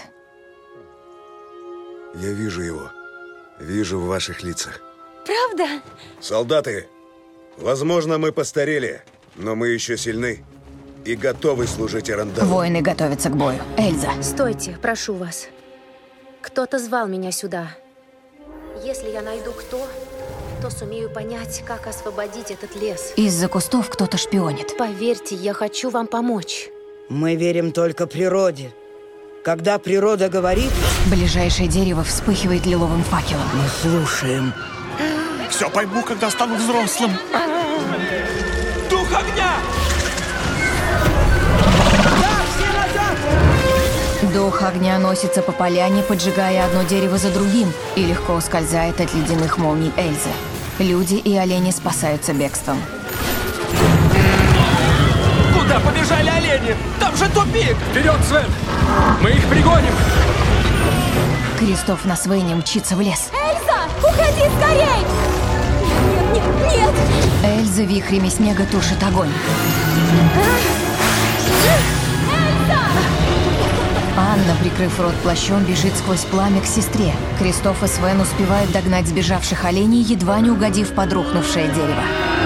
Я вижу его. Вижу в ваших лицах. Правда? Солдаты, возможно, мы постарели, но мы еще сильны и готовы служить Эренделлу. Воины готовятся к бою. Эльза. Стойте, прошу вас. Кто-то звал меня сюда. Если я найду кто, то сумею понять, как освободить этот лес. Из-за кустов кто-то шпионит. Поверьте, я хочу вам помочь. Мы верим только природе. Когда природа говорит... Ближайшее дерево вспыхивает лиловым факелом. Мы слушаем. Все пойму, когда стану взрослым. Дух огня! Дух огня носится по поляне, поджигая одно дерево за другим, и легко ускользает от ледяных молний Эльзы. Люди и олени спасаются бегством. Куда побежали олени? Там же тупик! Вперед, Свен! Мы их пригоним! Кристоф на Свене мчится в лес. Эльза, уходи скорей! Нет, нет, нет! Эльза вихрями снега тушит огонь. Анна, прикрыв рот плащом, бежит сквозь пламя к сестре. Кристоф и Свен успевают догнать сбежавших оленей, едва не угодив под рухнувшее дерево.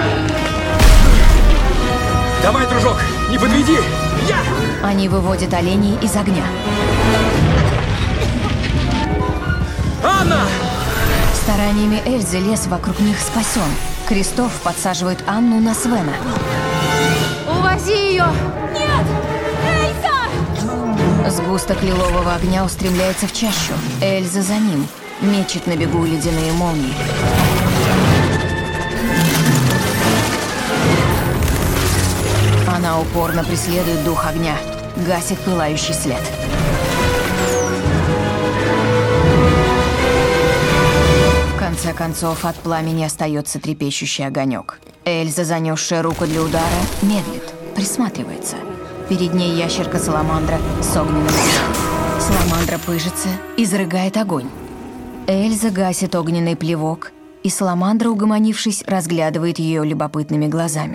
Давай, дружок, не подведи! Я! Они выводят оленей из огня. Анна! Стараниями Эльзы лес вокруг них спасен. Кристоф подсаживает Анну на Свена. Увози ее! Нет! Эльза! Сгусток лилового огня устремляется в чащу. Эльза за ним. Мечет на бегу ледяные молнии. Она упорно преследует дух огня. Гасит пылающий след. В конце концов, от пламени остается трепещущий огонек. Эльза, занесшая руку для удара, медлит, присматривается. Перед ней ящерка-саламандра с огненным плевком. Саламандра пыжится, изрыгает огонь. Эльза гасит огненный плевок, и саламандра, угомонившись, разглядывает ее любопытными глазами.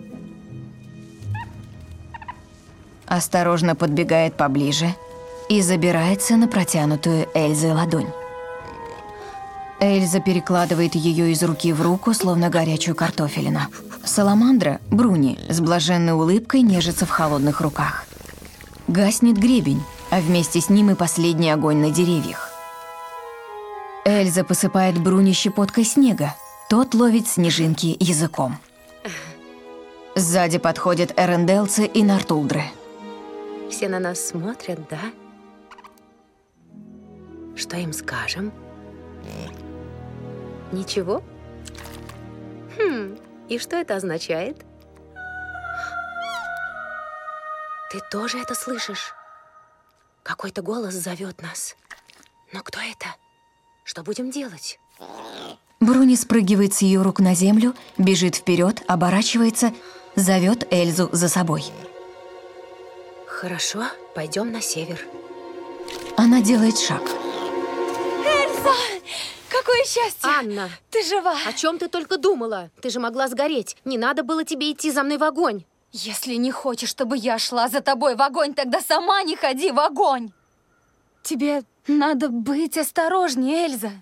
Осторожно подбегает поближе и забирается на протянутую Эльзой ладонь. Эльза перекладывает ее из руки в руку, словно горячую картофелину. Саламандра, Бруни, с блаженной улыбкой нежится в холодных руках. Гаснет гребень, а вместе с ним и последний огонь на деревьях. Эльза посыпает Бруни щепоткой снега. Тот ловит снежинки языком. Сзади подходят эренделцы и нартулдры. Все на нас смотрят, да? Что им скажем? Ничего? Хм, и что это означает? Ты тоже это слышишь? Какой-то голос зовет нас. Но кто это? Что будем делать? Бруни спрыгивает с ее рук на землю, бежит вперед, оборачивается, зовет Эльзу за собой. Хорошо, пойдем на север. Она делает шаг. Эльза! Какое счастье! Анна! Ты жива! О чем ты только думала? Ты же могла сгореть. Не надо было тебе идти за мной в огонь. Если не хочешь, чтобы я шла за тобой в огонь, тогда сама не ходи в огонь. Тебе надо быть осторожнее, Эльза.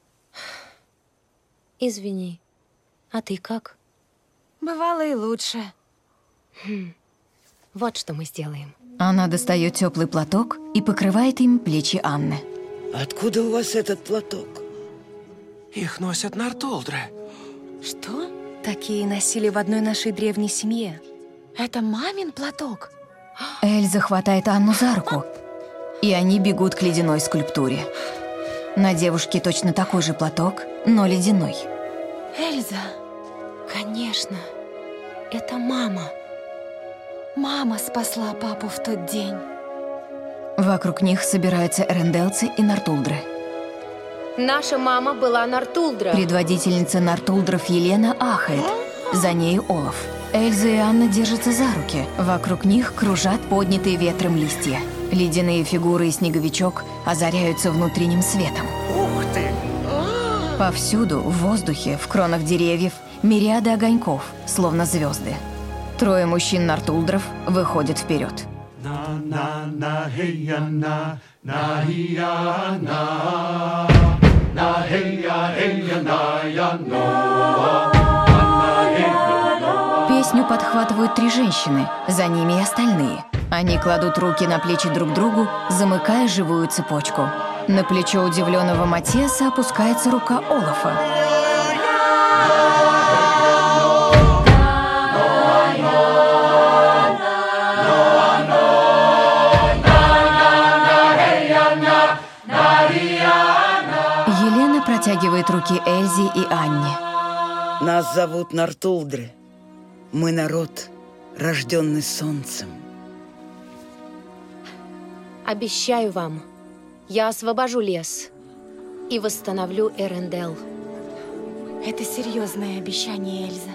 Извини. А ты как? Бывало и лучше. Хм. Вот что мы сделаем. Она достает теплый платок и покрывает им плечи Анны. Откуда у вас этот платок? Их носят Нортулдры. Что? Такие носили в одной нашей древней семье. Это мамин платок? Эльза хватает Анну за руку, и они бегут к ледяной скульптуре. На девушке точно такой же платок, но ледяной. Эльза. Конечно. Это мама. Мама спасла папу в тот день. Вокруг них собираются эренделцы и Нортулдры. Наша мама была Нортулдра. Предводительница Нортулдров Елена ахает. За ней Олаф. Эльза и Анна держатся за руки. Вокруг них кружат поднятые ветром листья. Ледяные фигуры и снеговичок озаряются внутренним светом. Ух ты! Повсюду, в воздухе, в кронах деревьев, мириады огоньков, словно звезды. Трое мужчин-нортулдров выходят вперед. Песню подхватывают три женщины, за ними и остальные. Они кладут руки на плечи друг другу, замыкая живую цепочку. На плечо удивленного Матиаса опускается рука Олафа. Елена протягивает руки Эльзе и Анне. Нас зовут Нортулдры. Мы народ, рожденный солнцем. Обещаю вам, я освобожу лес и восстановлю Эрендел. Это серьезное обещание, Эльза.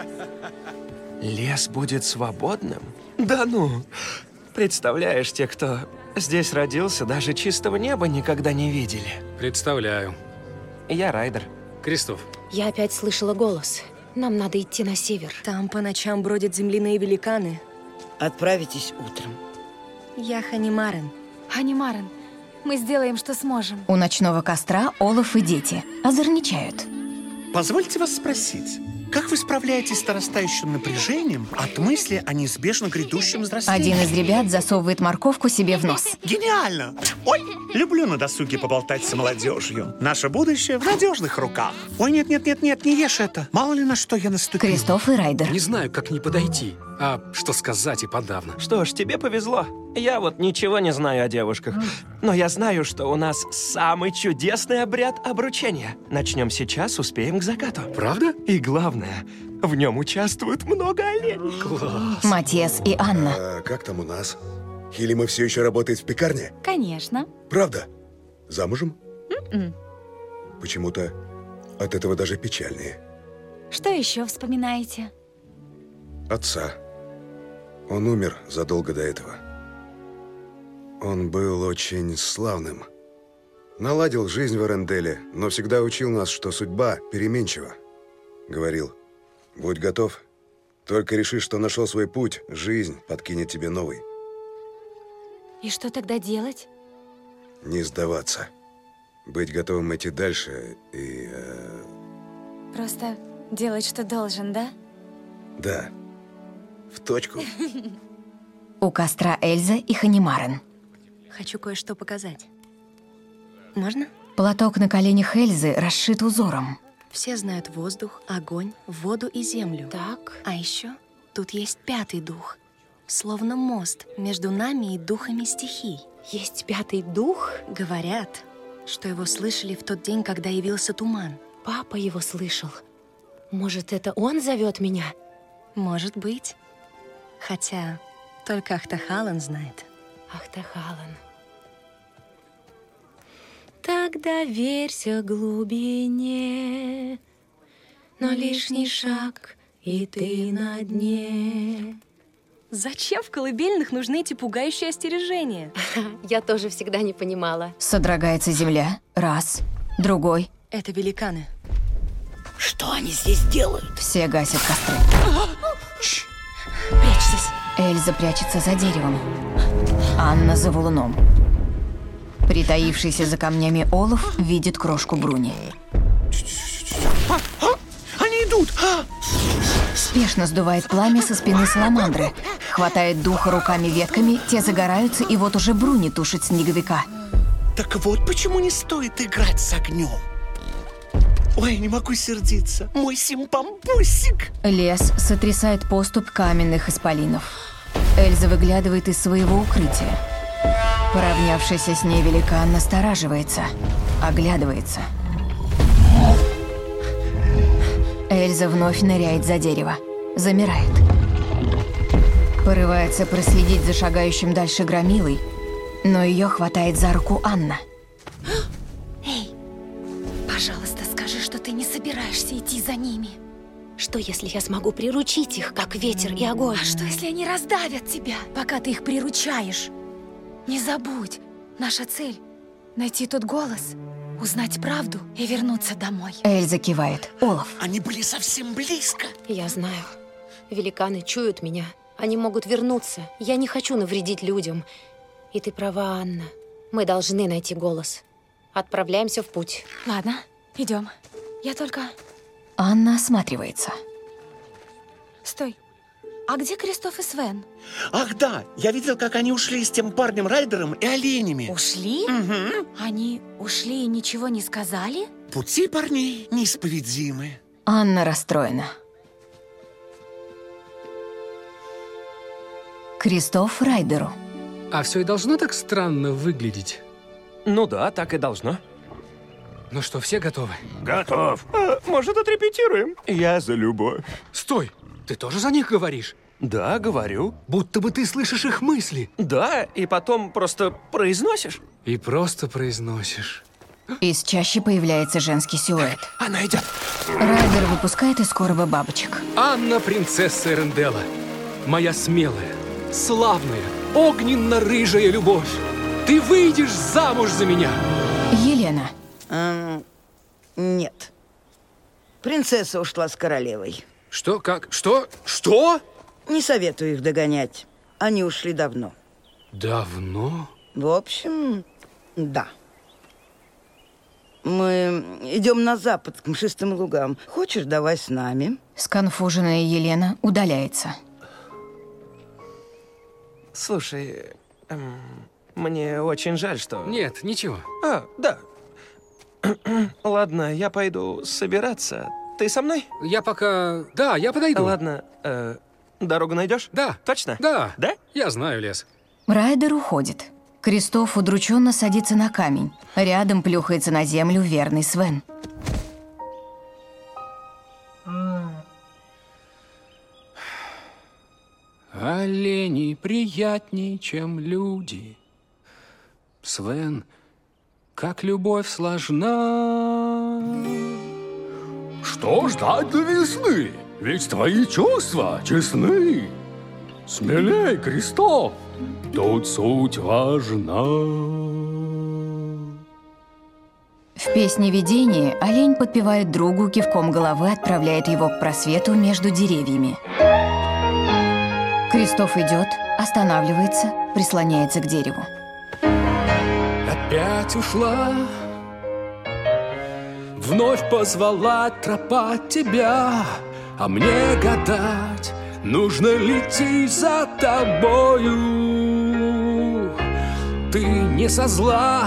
Лес будет свободным? Да ну! Представляешь, те, кто здесь родился, даже чистого неба никогда не видели. Представляю. Я Райдер. Кристоф. Я опять слышала голос. Нам надо идти на север. Там по ночам бродят земляные великаны. Отправитесь утром. Я Ханимарен. Ханимарен, мы сделаем, что сможем. У ночного костра Олаф и дети озорничают. Позвольте вас спросить, как вы справляетесь с нарастающим напряжением от мысли о неизбежно грядущем взрастении? Один из ребят засовывает морковку себе в нос. Гениально! Ой, люблю на досуге поболтать с молодежью. Наше будущее в надежных руках. Ой, нет-нет-нет-нет, не ешь это. Мало ли на что я наступил. Кристоф и Райдер. Не знаю, как не подойти, а что сказать и подавно. Что ж, тебе повезло. Я вот ничего не знаю о девушках. Но я знаю, что у нас самый чудесный обряд обручения. Начнем сейчас, успеем к закату. Правда? И главное, в нем участвует много оленей. Класс. Матиас и Анна. А как там у нас? Хилима все еще работает в пекарне? Конечно. Правда? Замужем? Mm-mm. Почему-то от этого даже печальнее. Что еще вспоминаете? Отца. Он умер задолго до этого. Он был очень славным. Наладил жизнь в Эренделе, но всегда учил нас, что судьба переменчива. Говорил, будь готов. Только реши, что нашел свой путь, жизнь подкинет тебе новый. И что тогда делать? Не сдаваться. Быть готовым идти дальше и... Э... Просто делать, что должен, да? Да. В точку. У костра Эльза и Ханимарен. Хочу кое-что показать. Можно? Платок на коленях Эльзы расшит узором. Все знают воздух, огонь, воду и землю. Так. А еще тут есть пятый дух. словно мост между нами и духами стихий. Есть пятый дух? Говорят, что его слышали в тот день, когда явился туман. Папа его слышал. Может, это он зовет меня? Может быть. Хотя только Ахтахалан знает. Ахтахалан. Тогда верься глубине, но лишний шаг, и ты на дне. Зачем в колыбельных нужны эти пугающие остережения? Я тоже всегда не понимала. Содрогается земля. Раз. Другой. Это великаны. Что они здесь делают? Все гасят костры. Прячьтесь. Эльза прячется за деревом. Анна за валуном. Притаившийся за камнями Олаф видит крошку Бруни. А, а, они идут! А! Спешно сдувает пламя со спины саламандры. Хватает духа руками ветками, те загораются, и вот уже Бруни тушит снеговика. Так вот почему не стоит играть с огнем. Ой, не могу сердиться. Мой симпампусик. Лес сотрясает поступь каменных исполинов. Эльза выглядывает из своего укрытия. Поравнявшийся с ней великан настораживается, оглядывается. Эльза вновь ныряет за дерево, замирает. Порывается проследить за шагающим дальше громилой, но ее хватает за руку Анна. Эй, пожалуйста, скажи, что ты не собираешься идти за ними. Что, если я смогу приручить их, как ветер и огонь? А что, если они раздавят тебя, пока ты их приручаешь? Не забудь, наша цель — найти тот голос, узнать правду и вернуться домой. Эльза кивает. Олаф. Они были совсем близко. Я знаю. Великаны чуют меня. Они могут вернуться. Я не хочу навредить людям. И ты права, Анна. Мы должны найти голос. Отправляемся в путь. Ладно, идем. Я только... Анна осматривается. Стой. А где Кристоф и Свен? Ах да, я видел, как они ушли с тем парнем-райдером и оленями. Ушли? Угу. Они ушли и ничего не сказали? Пути парней неисповедимы. Анна расстроена. Кристоф райдеру. А все и должно так странно выглядеть? Ну да, так и должно. Ну что, все готовы? Готов. А, может, отрепетируем? Я за любовь. Стой! Ты тоже за них говоришь? Да, говорю. Будто бы ты слышишь их мысли. Да, и потом просто произносишь. И просто произносишь. Из чащи появляется женский силуэт. Она идет. Райдер выпускает из короба бабочек. Анна, принцесса Эренделла. Моя смелая, славная, огненно-рыжая любовь. Ты выйдешь замуж за меня. Елена. Эм, нет. Принцесса ушла с королевой. Что? Как? Что? Что? Не советую их догонять. Они ушли давно. Давно? В общем, да. Мы идем на запад, к мшистым лугам. Хочешь, давай с нами. Сконфуженная Елена удаляется. Слушай, эм, мне очень жаль, что... Нет, ничего. А, да. Ладно, я пойду собираться. Ты со мной? Я пока... Да, я подойду. Ладно, э, дорогу найдешь? Да. Точно? Да. Да? Я знаю лес. Райдер уходит. Кристоф удрученно садится на камень. Рядом плюхается на землю верный Свен. Олени приятней, чем люди. Свен, как любовь сложна. Что ждать до весны? Ведь твои чувства честны. Смелей, Кристоф, тут суть важна. В песне видения олень подпевает другу, кивком головы отправляет его к просвету между деревьями. Кристоф идет, останавливается, прислоняется к дереву. Опять ушла, вновь позвала тропа тебя, а мне гадать, нужно лететь за тобою. Ты не со зла,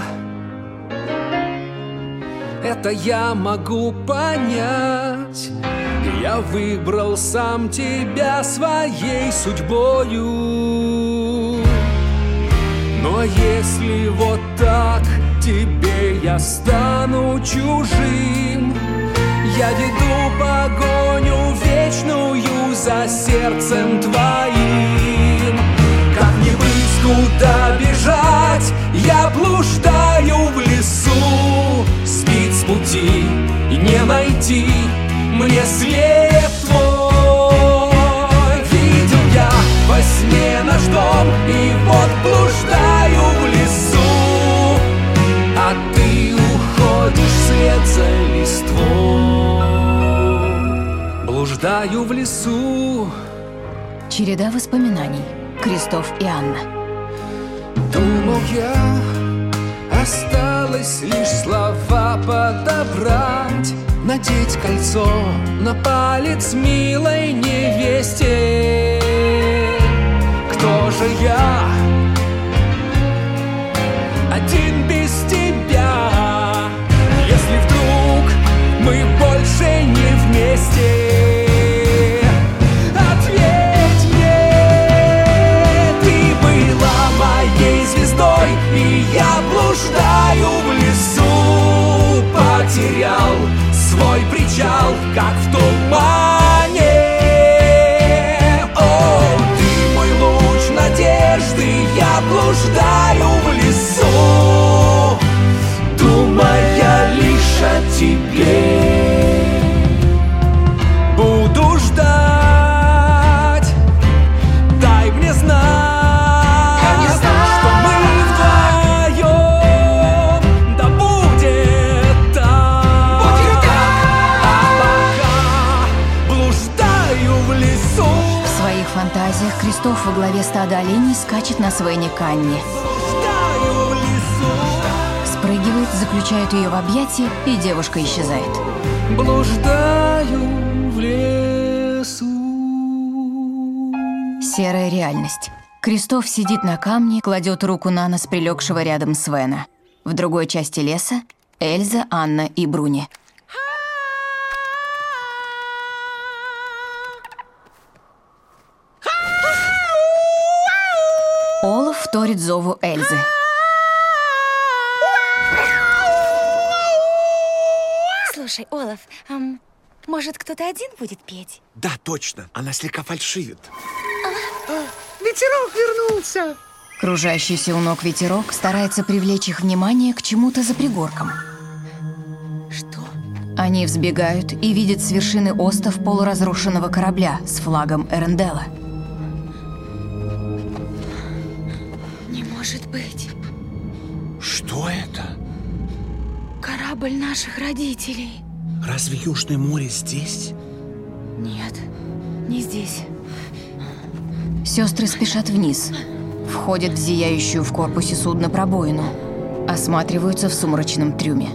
это я могу понять. Я я выбрал сам тебя своей судьбою. Но если вот так тебе я стану чужим, я веду погоню вечную за сердцем твоим. Как-нибудь куда бежать, я блуждаю в лесу. Сбить с пути и не найти мне след твой. Видел я во сне наш дом, и вот блуждаю в лесу, а ты уходишь вслед за листвой. Блуждаю в лесу. Череда воспоминаний. Кристоф и Анна. Думал я, осталось лишь слова подобрать, надеть кольцо на палец милой невесте. Кто же я, один без тебя, если вдруг мы больше не вместе? Ответь мне, ты была моей звездой, и я блуждаю в лесу. Потерял свой причал, как в тумане. О, ты мой луч надежды, я блуждаю в лесу, думая лишь о тебе. Буду ждать, дай мне знать, что мы вдвоем, да будет так. Будет так. А пока блуждаю в лесу. В своих фантазиях Кристоф во главе стада оленей скачет на Свене Канне. Спрыгивает, заключает ее в объятия, и девушка исчезает. Блуждаю в лесу. Серая реальность. Кристоф сидит на камне, кладет руку на нос прилегшего рядом Свена. В другой части леса — Эльза, Анна и Бруни. Олаф вторит зову Эльзы. Слушай, Олаф, ам, может, кто-то один будет петь? Да, точно. Она слегка фальшивит. Ветерок вернулся. Кружащийся у ног ветерок старается привлечь их внимание к чему-то за пригорком. Что? Они взбегают и видят с вершины остов полуразрушенного корабля с флагом Эренделла. Не может быть. Что это? Корабль наших родителей. Разве Южное море здесь? Нет, не здесь. Сестры спешат вниз, входят в зияющую в корпусе судна пробоину, осматриваются в сумрачном трюме.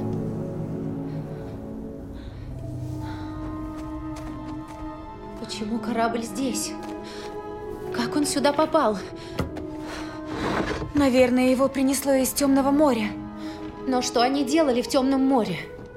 Почему корабль здесь? Как он сюда попал? Наверное, его принесло из Темного моря. Но что они делали в Темном море?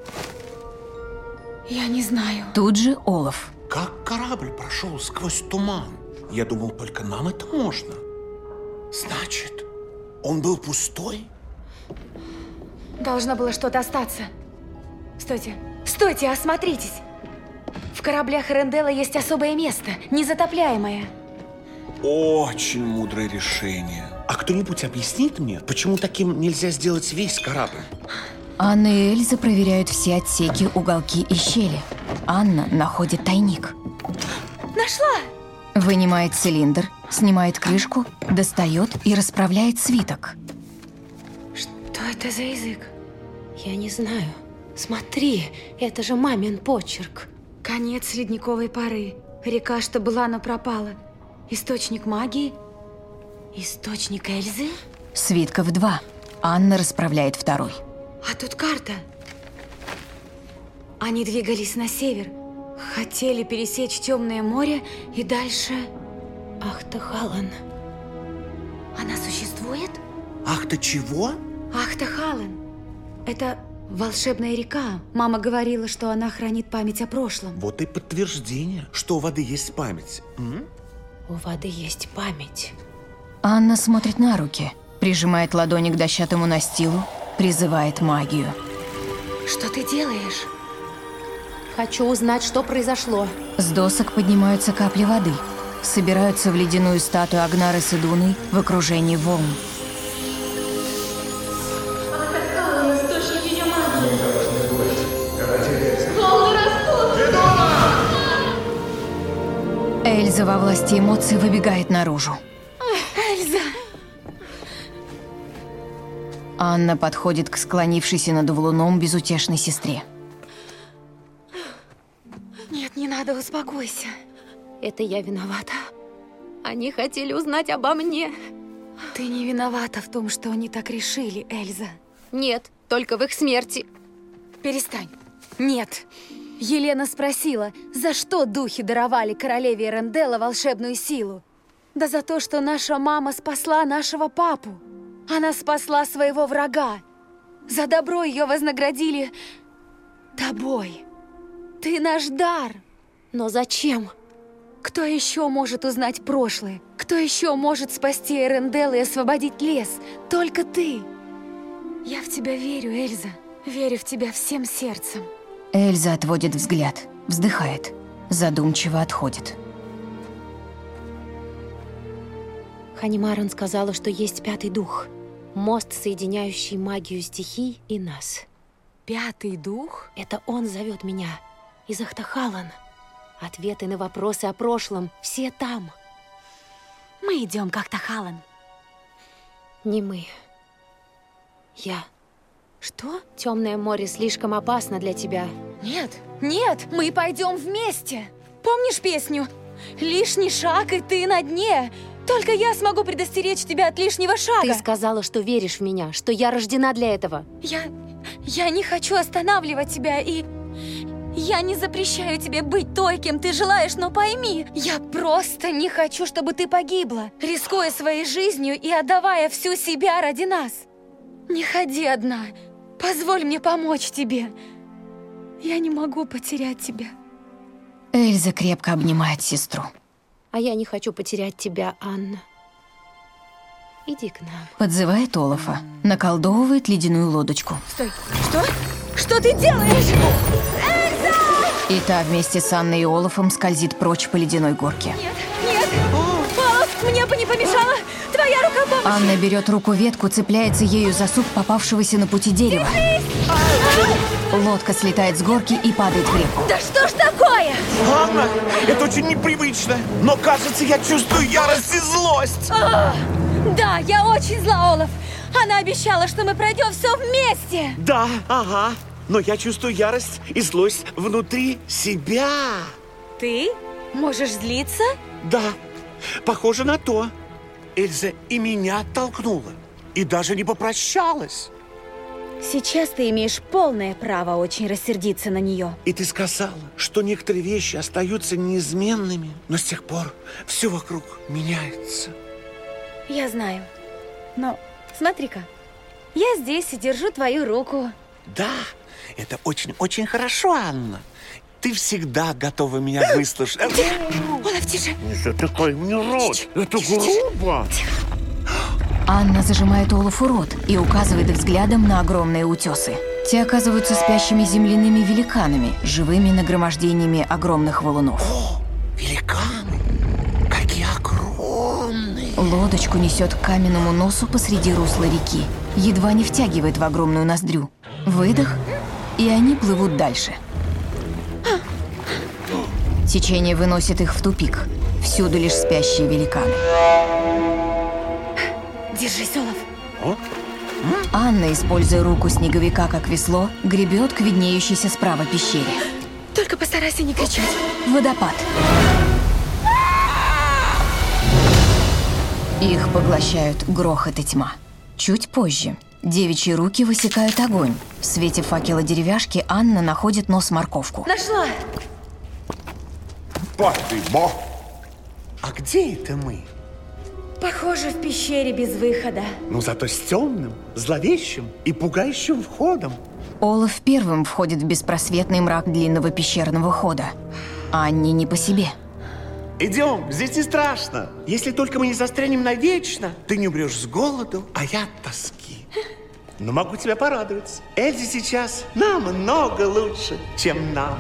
Я не знаю. Тут же Олаф. Как корабль прошел сквозь туман? Я думал, только нам это можно. Значит, он был пустой? Должно было что-то остаться. Стойте, стойте, осмотритесь. В кораблях Эренделла есть особое место, незатопляемое. Очень мудрое решение. А кто-нибудь объяснит мне, почему таким нельзя сделать весь корабль? Анна и Эльза проверяют все отсеки, уголки и щели. Анна находит тайник. Нашла! Вынимает цилиндр, снимает крышку, достает и расправляет свиток. Что это за язык? Я не знаю. Смотри, это же мамин почерк. Конец ледниковой поры. Река, что была, но пропала. Источник магии. Источник Эльзы. Свитков два. Анна расправляет второй. А тут карта. Они двигались на север. Хотели пересечь Темное море и дальше... Ахтахалан. Она существует? Ах ты чего? Ахтахалан. Это Волшебная река. Мама говорила, что она хранит память о прошлом. Вот и подтверждение, что у воды есть память. М? У воды есть память. Анна смотрит на руки, прижимает ладони к дощатому настилу, призывает магию. Что ты делаешь? Хочу узнать, что произошло. С досок поднимаются капли воды, собираются в ледяную статую Агнары с Идуной в окружении волн. Эльза во власти эмоций выбегает наружу. Эльза! Анна подходит к склонившейся над валуном безутешной сестре. Нет, не надо, успокойся. Это я виновата. Они хотели узнать обо мне. Ты не виновата в том, что они так решили, Эльза. Нет, только в их смерти. Перестань. Нет. Елена спросила, за что духи даровали королеве Эренделла волшебную силу? Да за то, что наша мама спасла нашего папу. Она спасла своего врага. За добро ее вознаградили тобой. Ты наш дар. Но зачем? Кто еще может узнать прошлое? Кто еще может спасти Эренделла и освободить лес? Только ты. Я в тебя верю, Эльза. Верю в тебя всем сердцем. Эльза отводит взгляд, вздыхает, задумчиво отходит. Ханимаран сказала, что есть пятый дух. Мост, соединяющий магию стихий и нас. Пятый дух? Это он зовет меня. Из Ахтахалан. Ответы на вопросы о прошлом все там. Мы идем к Ахтахалан. Не мы. Я. Что? Темное море слишком опасно для тебя. Нет, нет, мы пойдем вместе. Помнишь песню? Лишний шаг, и ты на дне. Только я смогу предостеречь тебя от лишнего шага. Ты сказала, что веришь в меня, что я рождена для этого. Я... я не хочу останавливать тебя, и... я не запрещаю тебе быть той, кем ты желаешь, но пойми, я просто не хочу, чтобы ты погибла, рискуя своей жизнью и отдавая всю себя ради нас. Не ходи одна. Позволь мне помочь тебе. Я не могу потерять тебя. Эльза крепко обнимает сестру. А я не хочу потерять тебя, Анна. Иди к нам. Подзывает Олафа, наколдовывает ледяную лодочку. Стой. Что? Что ты делаешь? Эльза! И та вместе с Анной и Олафом скользит прочь по ледяной горке. Нет, нет! Олаф, мне бы не помешала твоя рука помощи! Анна берет руку ветку, цепляется ею за сук попавшегося на пути дерева. Лодка слетает с горки и падает в реку. Да что ж такое? Анна, это очень непривычно, но кажется, я чувствую ярость и злость. А, да, я очень зла, Олаф. Она обещала, что мы пройдем все вместе. Да, ага. Но я чувствую ярость и злость внутри себя. Ты можешь злиться? Да, похоже на то. Эльза и меня оттолкнула. И даже не попрощалась. Сейчас ты имеешь полное право очень рассердиться на нее. И ты сказала, что некоторые вещи остаются неизменными, но с тех пор все вокруг меняется. Я знаю. Но смотри-ка, я здесь и держу твою руку. Да, это очень-очень хорошо, Анна. Ты всегда готова меня выслушать. Олаф, тише. Не затыкай мне рот. Это грубо. Анна зажимает Олафу рот и указывает взглядом на огромные утесы. Те оказываются спящими земляными великанами, живыми нагромождениями огромных валунов. О, великаны! Какие огромные! Лодочку несет к каменному носу посреди русла реки. Едва не втягивает в огромную ноздрю. Выдох, и они плывут дальше. Течение выносит их в тупик. Всюду лишь спящие великаны. Держись, Олаф. О? Анна, используя руку снеговика как весло, гребет к виднеющейся справа пещере. Только постарайся не кричать. Водопад. Их поглощают грохот и тьма. Чуть позже девичьи руки высекают огонь. В свете факела деревяшки Анна находит нос-морковку. Нашла! Спасибо. А где это мы? Похоже, в пещере без выхода. Ну, зато с темным, зловещим и пугающим входом. Олаф первым входит в беспросветный мрак длинного пещерного хода. Анне не по себе. Идем, здесь не страшно. Если только мы не застрянем навечно, ты не умрешь с голоду, а я от тоски. Но могу тебя порадовать. Эльзе сейчас намного лучше, чем нам.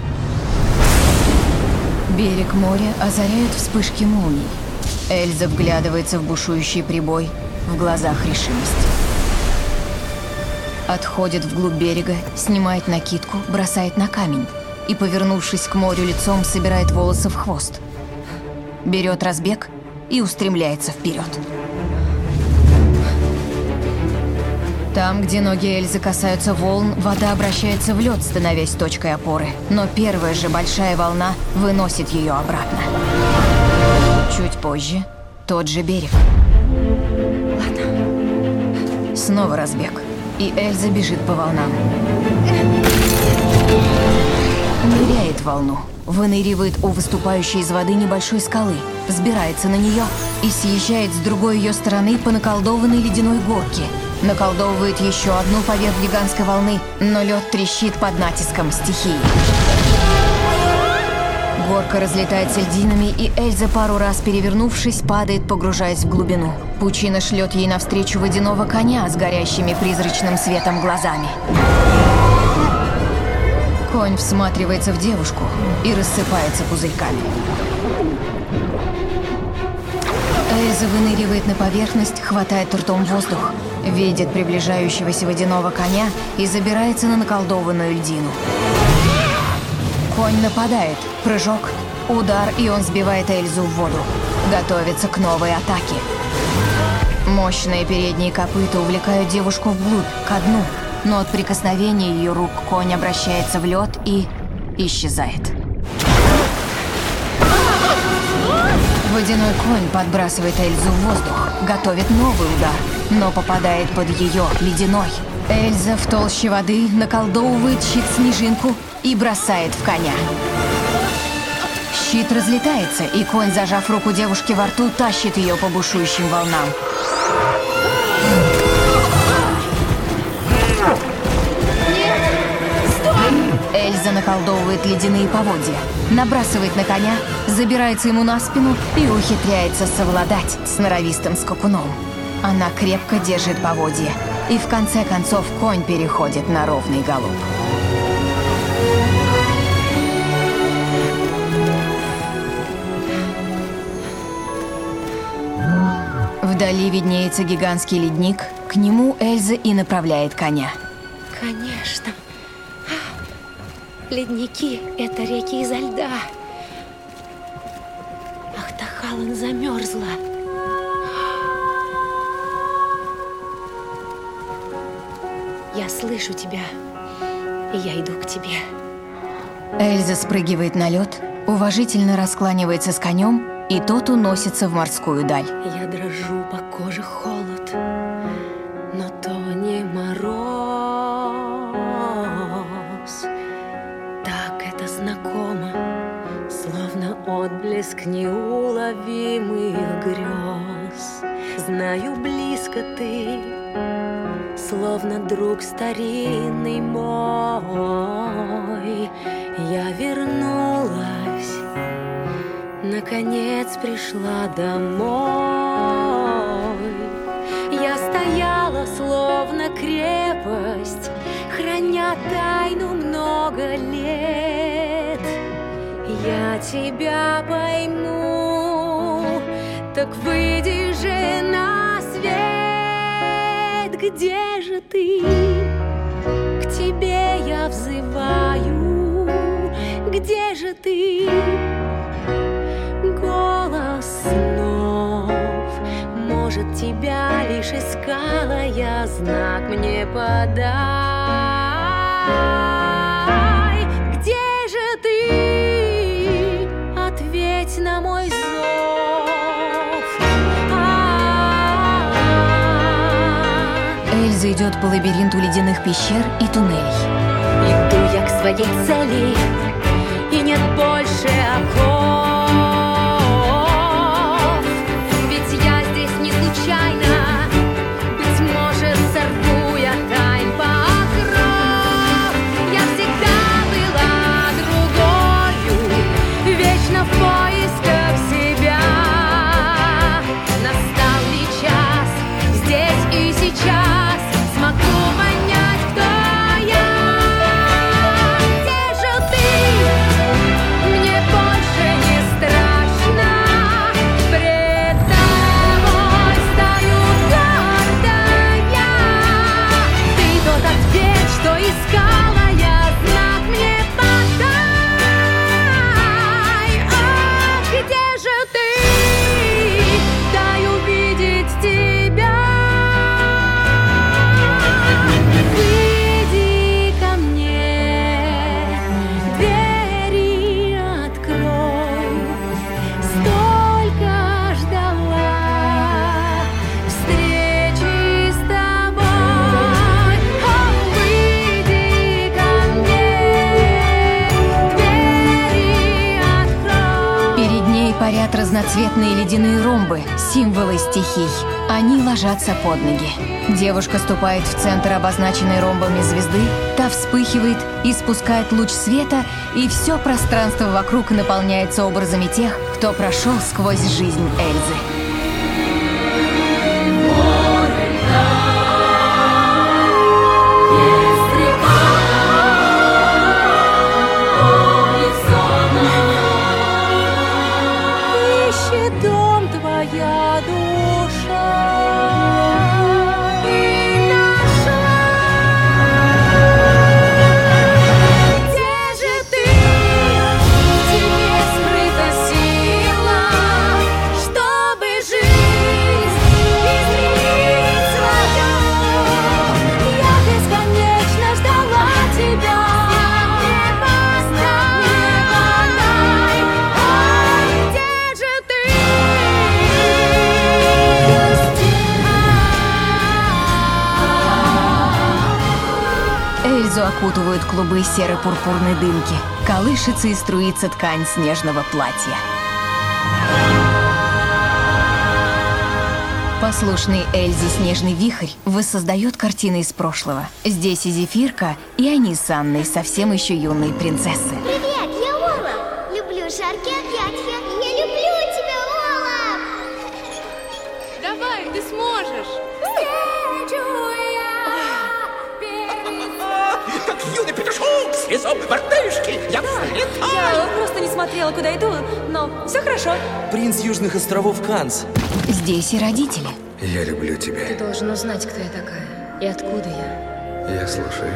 Берег моря озаряют вспышки молний. Эльза вглядывается в бушующий прибой, в глазах решимость. Отходит вглубь берега, снимает накидку, бросает на камень и, повернувшись к морю лицом, собирает волосы в хвост. Берет разбег и устремляется вперед. Там, где ноги Эльзы касаются волн, вода обращается в лед, становясь точкой опоры. Но первая же большая волна выносит ее обратно. Чуть позже тот же берег. Ладно. Снова разбег. И Эльза бежит по волнам. Ныряет в волну. Выныривает у выступающей из воды небольшой скалы, взбирается на нее и съезжает с другой ее стороны по наколдованной ледяной горке. Наколдовывает еще одну поверх гигантской волны, но лед трещит под натиском стихии. Горка разлетается льдинами, и Эльза, пару раз перевернувшись, падает, погружаясь в глубину. Пучина шлет ей навстречу водяного коня с горящими призрачным светом глазами. Конь всматривается в девушку и рассыпается пузырьками. Эльза выныривает на поверхность, хватает ртом воздух, видит приближающегося водяного коня и забирается на наколдованную льдину. Конь нападает, прыжок, удар, и он сбивает Эльзу в воду. Готовится к новой атаке. Мощные передние копыта увлекают девушку вглубь, ко дну. Но от прикосновения ее рук конь обращается в лед и исчезает. Водяной конь подбрасывает Эльзу в воздух, готовит новый удар, но попадает под ее ледяной. Эльза в толще воды наколдовывает щит-снежинку и бросает в коня. Щит разлетается, и конь, зажав руку девушки во рту, тащит ее по бушующим волнам. Эльза наколдовывает ледяные поводья, набрасывает на коня, забирается ему на спину и ухитряется совладать с норовистым скакуном. Она крепко держит поводья, и в конце концов конь переходит на ровный галоп. Вдали виднеется гигантский ледник, к нему Эльза и направляет коня. Конечно. Ледники — это реки изо льда. Ахтахалан замерзла. Я слышу тебя, и я иду к тебе. Эльза спрыгивает на лед, уважительно раскланивается с конем, и тот уносится в морскую даль. Я дрожу, по коже холод, но то не мороз. Так это знакомо, словно отблеск неуловимых грез. Знаю, близко ты, словно друг старинный мой. Я вернулась, наконец пришла домой. Я стояла, словно крепость, храня тайну много лет. Я тебя пойму, так выйди же на свет. Где же ты? К тебе я взываю. Где же ты? Голос снов, может, тебя лишь искала я, знак мне подай. Где же ты? Ответь на мой зов. Эльза идет по лабиринту ледяных пещер и туннелей. Иду я к своей цели, и нет больше оков. Ведь я здесь не случайно, быть может, сорву я тайн покров. парят разноцветные ледяные ромбы, символы стихий. Они ложатся под ноги. Девушка ступает в центр обозначенной ромбами звезды, та вспыхивает, испускает луч света, и все пространство вокруг наполняется образами тех, кто прошел сквозь жизнь Эльзы. Ищет дом твоя душа и нашла. Где же ты? В тебе скрыта сила, чтобы жизнь изменить свою. Я бесконечно ждала тебя. Эльзу окутывают клубы серо-пурпурной дымки. Колышется и струится ткань снежного платья. Послушный Эльзе снежный вихрь воссоздает картины из прошлого. Здесь и Зефирка, и они с Анной, совсем еще юные принцессы. Привет, я Олаф. Люблю жаркие объятия. Я люблю тебя, Олаф. Давай, ты сможешь. Как юный петушок с весом мартышки. Я взлетаю. Я просто не смотрела, куда иду, но все хорошо. Принц Южных островов Канс. Здесь и родители. Я люблю тебя. Ты должен узнать, кто я такая и откуда я. Я слушаю.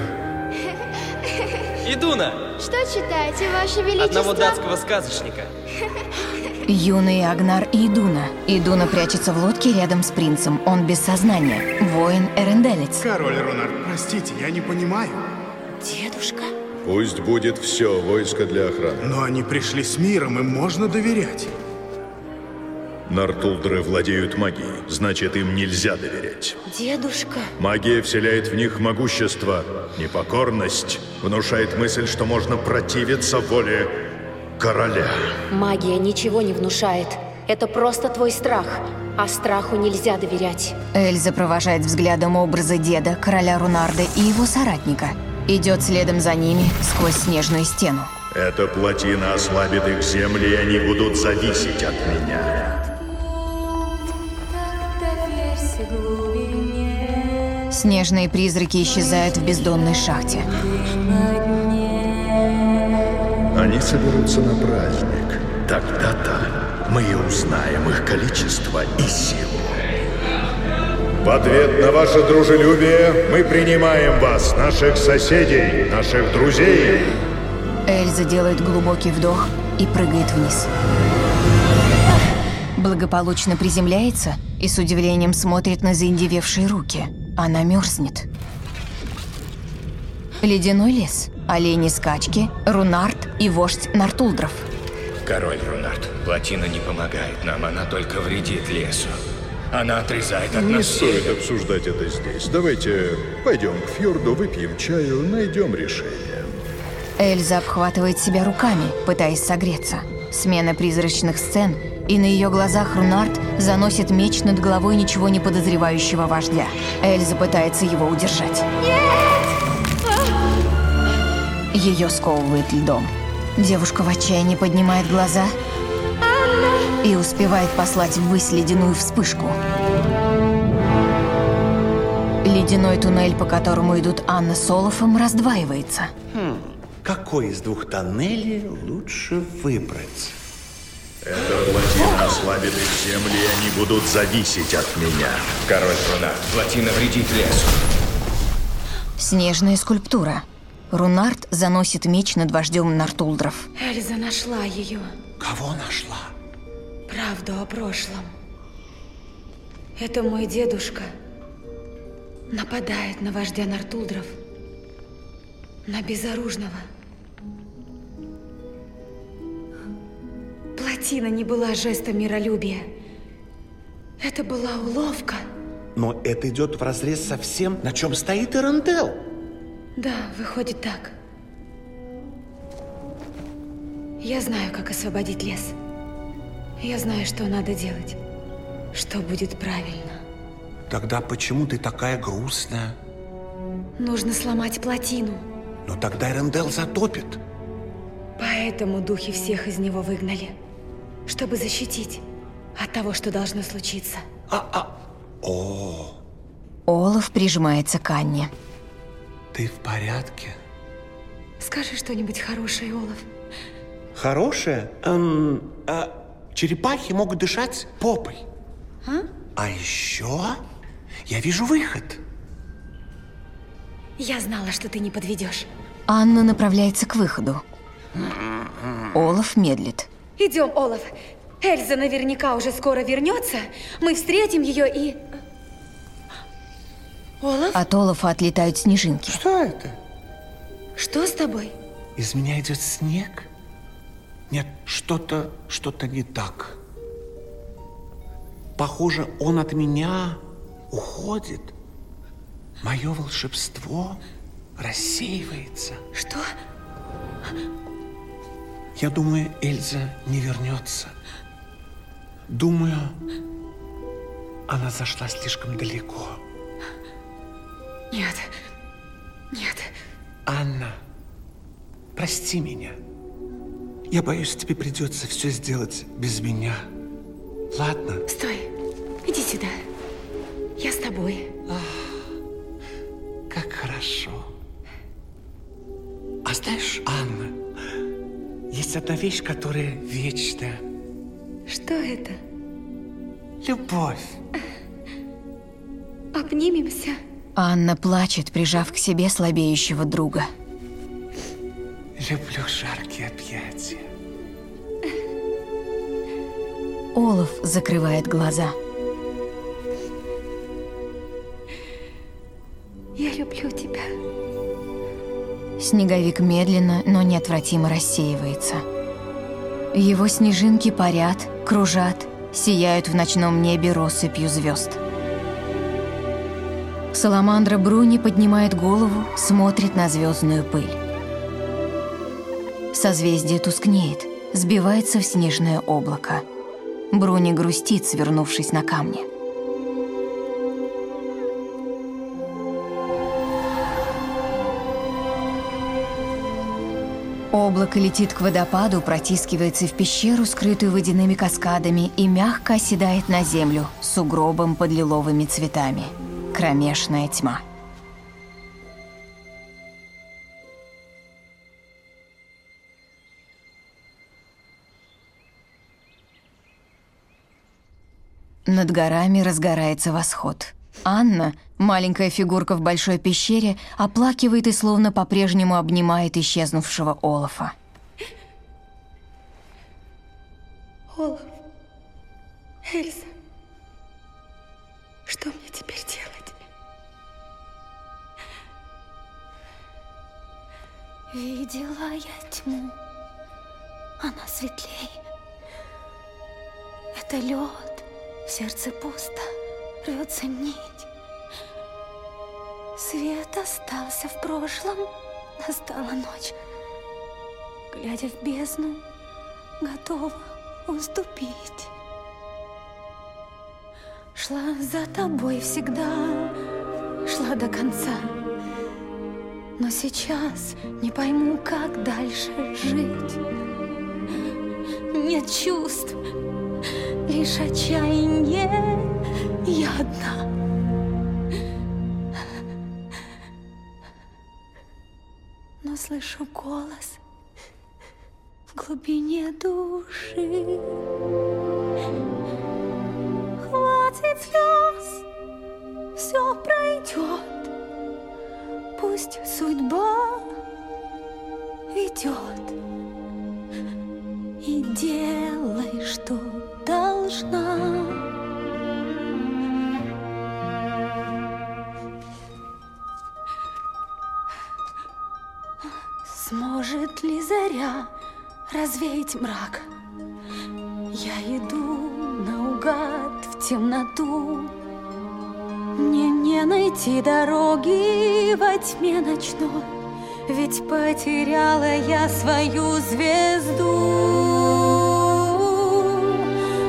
Идуна! Что читаете, Ваше Величество? Одного датского сказочника. Юные Агнар и Идуна. Идуна прячется в лодке рядом с принцем. Он без сознания. Воин Эренделец. Король Рунард, простите, я не понимаю. Дедушка? Пусть будет все войско для охраны. Но они пришли с миром, им можно доверять. Нартулдры владеют магией, значит, им нельзя доверять. Дедушка? Магия вселяет в них могущество, непокорность, внушает мысль, что можно противиться воле короля. Магия ничего не внушает. Это просто твой страх, а страху нельзя доверять. Эльза провожает взглядом образы деда, короля Рунарда и его соратника. Идет следом за ними сквозь снежную стену. Эта плотина ослабит их земли, и они будут зависеть от меня. Снежные призраки исчезают в бездонной шахте. Они соберутся на праздник. Тогда-то мы и узнаем их количество и силу. В ответ на ваше дружелюбие мы принимаем вас, наших соседей, наших друзей. Эльза делает глубокий вдох и прыгает вниз. Благополучно приземляется и с удивлением смотрит на заиндевевшие руки. Она мерзнет. Ледяной лес, олени-скачки, Рунард и вождь Нартулдров. Король Рунард, плотина не помогает нам, она только вредит лесу. Она отрезает от Не нас стоит север. обсуждать это здесь. Давайте пойдем к фьорду, выпьем чаю, найдем решение. Эльза обхватывает себя руками, пытаясь согреться. Смена призрачных сцен, и на ее глазах Рунард заносит меч над головой ничего не подозревающего вождя. Эльза пытается его удержать. Ее сковывает льдом. Девушка в отчаянии поднимает глаза и успевает послать ввысь ледяную вспышку. Ледяной туннель, по которому идут Анна с Олафом, раздваивается. Хм, какой из двух тоннелей лучше выбрать? Эта плотина ослабит их земли, и они будут зависеть от меня. Король Рунард, плотина вредит лесу. Снежная скульптура. Рунард заносит меч над вождем Нартулдров. Эльза нашла ее. Кого нашла? Правду о прошлом. Это мой дедушка. Нападает на вождя Нартулдров. На безоружного. Плотина не была жестом миролюбия. Это была уловка. Но это идет вразрез со всем, на чем стоит Эрендел. Да, выходит так. Я знаю, как освободить лес. Я знаю, что надо делать. Что будет правильно. Тогда почему ты такая грустная? Нужно сломать плотину. Но тогда Эрендел затопит. Поэтому духи всех из него выгнали. Чтобы защитить от того, что должно случиться. О, Олаф прижимается к Анне. ты в порядке? Скажи что-нибудь хорошее, Олаф. Хорошее? Эм, а, черепахи могут дышать попой. А? А еще я вижу выход. Я знала, что ты не подведешь. Анна направляется к выходу. Олаф медлит. Идем, Олаф. Эльза наверняка уже скоро вернется. Мы встретим ее и... Олаф? От Олафа отлетают снежинки. Что это? Что с тобой? Из меня идет снег? Нет, что-то, что-то не так. Похоже, он от меня уходит. Мое волшебство рассеивается. Что? Я думаю, Эльза не вернется. Думаю, она зашла слишком далеко. Нет, нет. Анна, прости меня. Я боюсь, тебе придется все сделать без меня. Ладно? Стой, иди сюда. Я с тобой. Как хорошо. А знаешь, Анна, есть одна вещь, которая вечная. Что это? Любовь. Обнимемся. Анна плачет, прижав к себе слабеющего друга. Люблю жаркие объятия. Олаф закрывает глаза. Я люблю тебя. Снеговик медленно, но неотвратимо рассеивается. Его снежинки парят, кружат, сияют в ночном небе россыпью звезд. Саламандра Бруни поднимает голову, смотрит на звездную пыль. Созвездие тускнеет, сбивается в снежное облако. Бруни грустит, свернувшись на камне. Облако летит к водопаду, протискивается в пещеру, скрытую водяными каскадами, и мягко оседает на землю с сугробом под лиловыми цветами. Кромешная тьма. Над горами разгорается восход. Анна, маленькая фигурка в большой пещере, оплакивает и словно по-прежнему обнимает исчезнувшего Олафа. Олаф, Эльза, что мне теперь делать? Видела я тьму, она светлее. Это лед, в сердце пусто, рвется нить. Свет остался в прошлом, настала ночь. Глядя в бездну, готова уступить. Шла за тобой всегда, шла до конца. Но сейчас не пойму, как дальше жить. Нет чувств, лишь отчаяние, я одна. Но слышу голос в глубине души. Хватит слез, все пройдет. Пусть судьба ведет. И делай, что должна. Сможет ли заря развеять мрак? Я иду наугад в темноту. Мне не найти дороги во тьме ночной, ведь потеряла я свою звезду.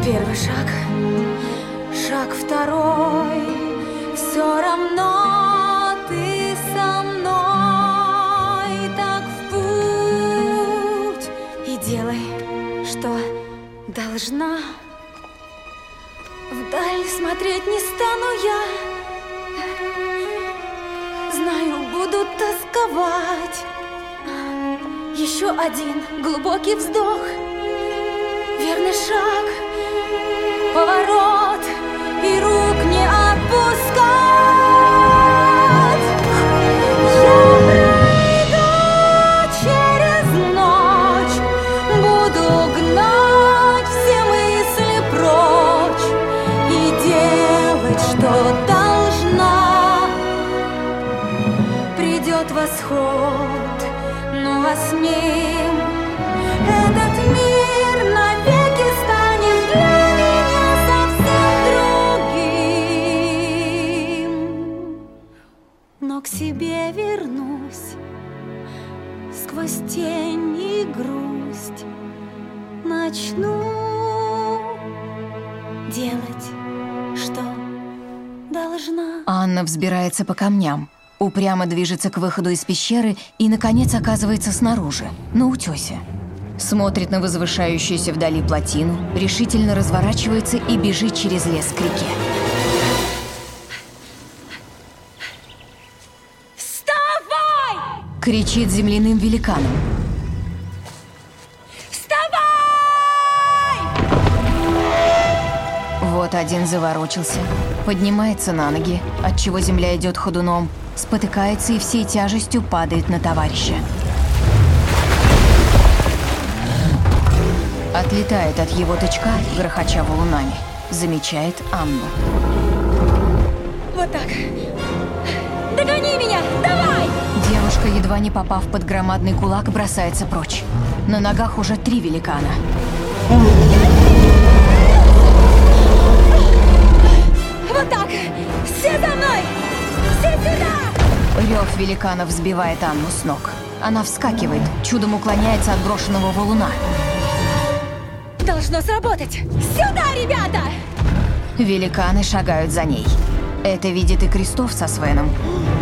Первый шаг, шаг второй, все равно ты со мной. Так в путь и делай, что должна. Вдаль смотреть не стану я. Знаю, буду тосковать. Еще один глубокий вздох. Верный шаг, поворот, и рук не отпускать. Я пройду через ночь, буду гнать все мысли прочь и делать, что должна. Придет восход, ну а с ним этот мир навеки станет для меня совсем другим. Но к себе вернусь сквозь тень и грусть. Начну делать, что должна. Анна взбирается по камням, упрямо движется к выходу из пещеры и, наконец, оказывается снаружи, на утёсе. Смотрит на возвышающуюся вдали плотину, решительно разворачивается и бежит через лес к реке. Вставай! Кричит земляным великаном. Вставай! Вот один заворочился, поднимается на ноги, отчего земля идет ходуном, спотыкается и всей тяжестью падает на товарища. Отлетает от его тычка, грохоча валунами. Замечает Анну. Вот так. Догони меня! Давай! Девушка, едва не попав под громадный кулак, бросается прочь. На ногах уже три великана. Вот так! Все за мной! Все сюда! Рев великанов сбивает Анну с ног. Она вскакивает, чудом уклоняется от брошенного валуна. Должно сработать! Сюда, ребята! Великаны шагают за ней. Это видит и Кристоф со Свеном.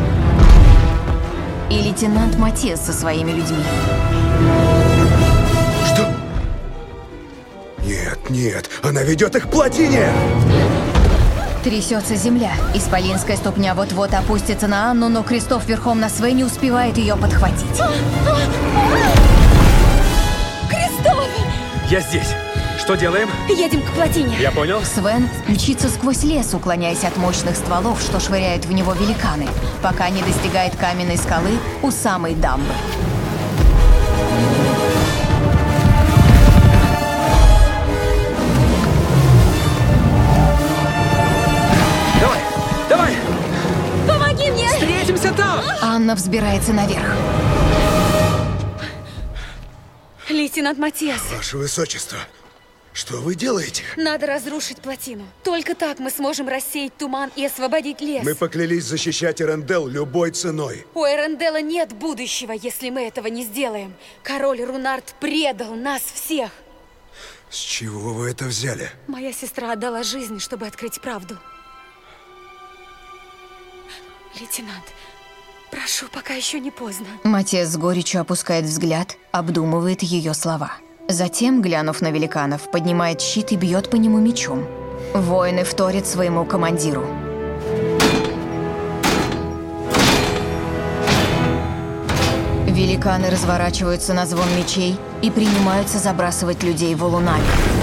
И лейтенант Матиас со своими людьми. Что? Нет, нет, она ведет их к плотине! Трясется земля. Исполинская ступня вот-вот опустится на Анну, но Кристоф верхом на Свене успевает ее подхватить. Кристоф! Я здесь. Что делаем? Едем к плотине. Я понял. Свен мчится сквозь лес, уклоняясь от мощных стволов, что швыряют в него великаны, пока не достигает каменной скалы у самой дамбы. Давай, давай! Помоги мне! Встретимся там! Анна взбирается наверх. Лейтенант Матиас. Ваше Высочество, что вы делаете? Надо разрушить плотину. Только так мы сможем рассеять туман и освободить лес. Мы поклялись защищать Эрендел любой ценой. У Эрендела нет будущего, если мы этого не сделаем. Король Рунард предал нас всех. С чего вы это взяли? Моя сестра отдала жизнь, чтобы открыть правду. Лейтенант, прошу, пока еще не поздно. Матиас с горечью опускает взгляд, обдумывает ее слова. Затем, глянув на великанов, поднимает щит и бьет по нему мечом. Воины вторят своему командиру. Великаны разворачиваются на звон мечей и принимаются забрасывать людей валунами.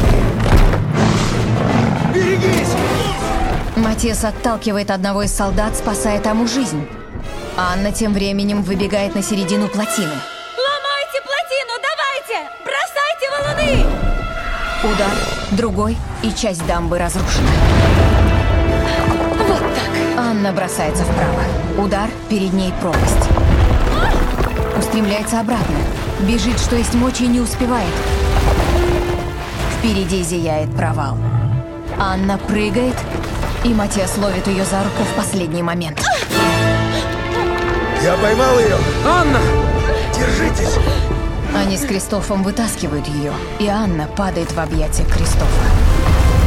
Берегись! Матиас отталкивает одного из солдат, спасая тому жизнь. Анна тем временем выбегает на середину плотины. Ломайте плотину, давайте! Бросайте валуны! Удар, другой, и часть дамбы разрушена. Вот так. Анна бросается вправо. Удар, перед ней пропасть. Устремляется обратно. Бежит, что есть мочи, и не успевает. Впереди зияет провал. Анна прыгает, и Матиас ловит ее за руку в последний момент. Я поймал ее! Анна! Держитесь! Они с Кристофом вытаскивают ее, и Анна падает в объятия Кристофа.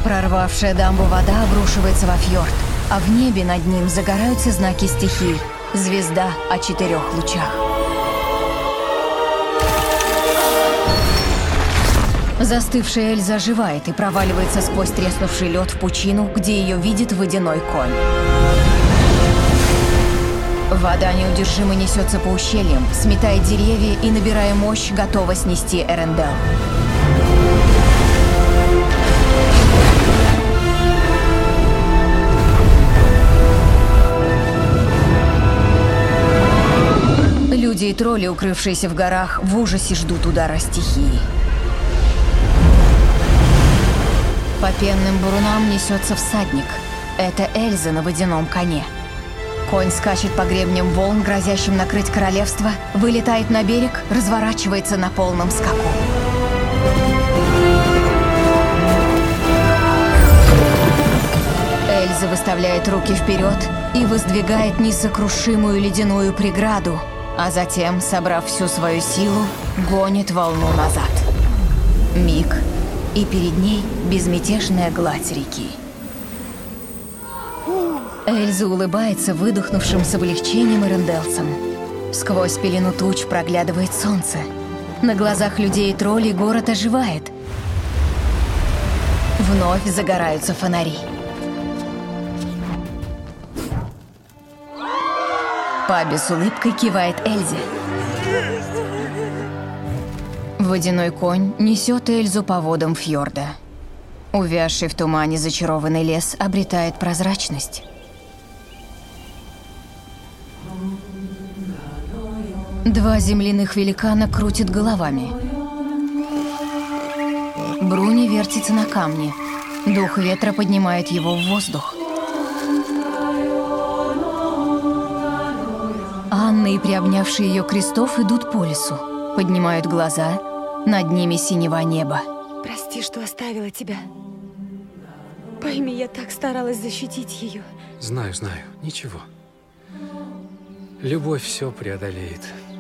Прорвавшая дамбу вода обрушивается во фьорд, а в небе над ним загораются знаки стихий. Звезда о четырех лучах. Застывшая Эльза оживает и проваливается сквозь треснувший лед в пучину, где ее видит водяной конь. Вода неудержимо несется по ущельям, сметает деревья и, набирая мощь, готова снести Эрендел. Люди и тролли, укрывшиеся в горах, в ужасе ждут удара стихии. По пенным бурунам несется всадник. Это Эльза на водяном коне. Конь скачет по гребням волн, грозящим накрыть королевство, вылетает на берег, разворачивается на полном скаку. Эльза выставляет руки вперед и воздвигает несокрушимую ледяную преграду, а затем, собрав всю свою силу, гонит волну назад. Миг, и перед ней безмятежная гладь реки. Эльза улыбается выдохнувшим с облегчением эренделцам. Сквозь пелену туч проглядывает солнце. На глазах людей и троллей город оживает. Вновь загораются фонари. Паби с улыбкой кивает Эльзе. Водяной конь несет Эльзу по водам фьорда. Увязший в тумане зачарованный лес обретает прозрачность. Два земляных великана крутят головами. Бруни вертится на камне. Дух ветра поднимает его в воздух. Анна и приобнявший ее Кристоф идут по лесу. Поднимают глаза, над ними синего неба. Прости, что оставила тебя. Пойми, я так старалась защитить ее. Знаю, знаю, ничего. Любовь все преодолеет.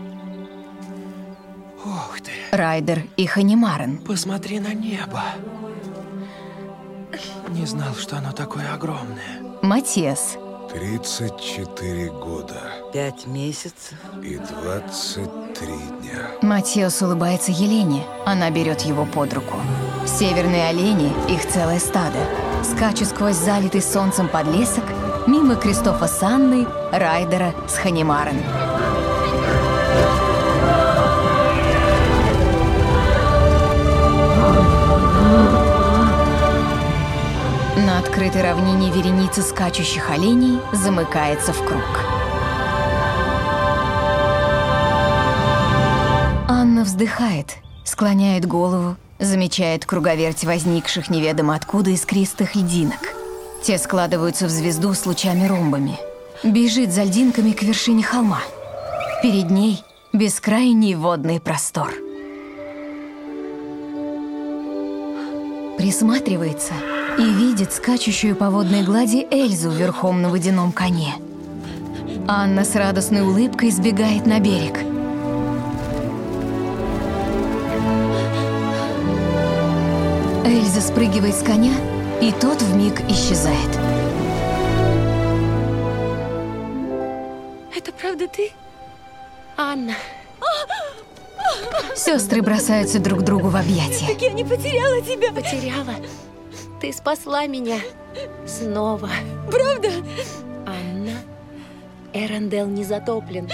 Ух ты. Райдер и Ханимарен. Посмотри на небо. Не знал, что оно такое огромное. Матиас. тридцать четыре года. Пять месяцев. И двадцать три дня. Матиас улыбается Елене. Она берет его под руку. Северные олени, их целое стадо, скачут сквозь залитый солнцем подлесок, мимо Кристофа с Анной, Райдера с Ханимарен. На открытой равнине вереница скачущих оленей замыкается в круг. Анна вздыхает, склоняет голову, замечает круговерть возникших неведомо откуда искристых льдинок. Те складываются в звезду с лучами-ромбами. Бежит за льдинками к вершине холма. Перед ней бескрайний водный простор. Присматривается и видит скачущую по водной глади Эльзу верхом на водяном коне. Анна с радостной улыбкой сбегает на берег. Эльза спрыгивает с коня, и тот вмиг исчезает. Это правда ты? Анна. Сестры бросаются друг другу в объятия. Так я не потеряла тебя. Потеряла. Ты спасла меня. Снова. Правда? Анна, Эрендел не затоплен.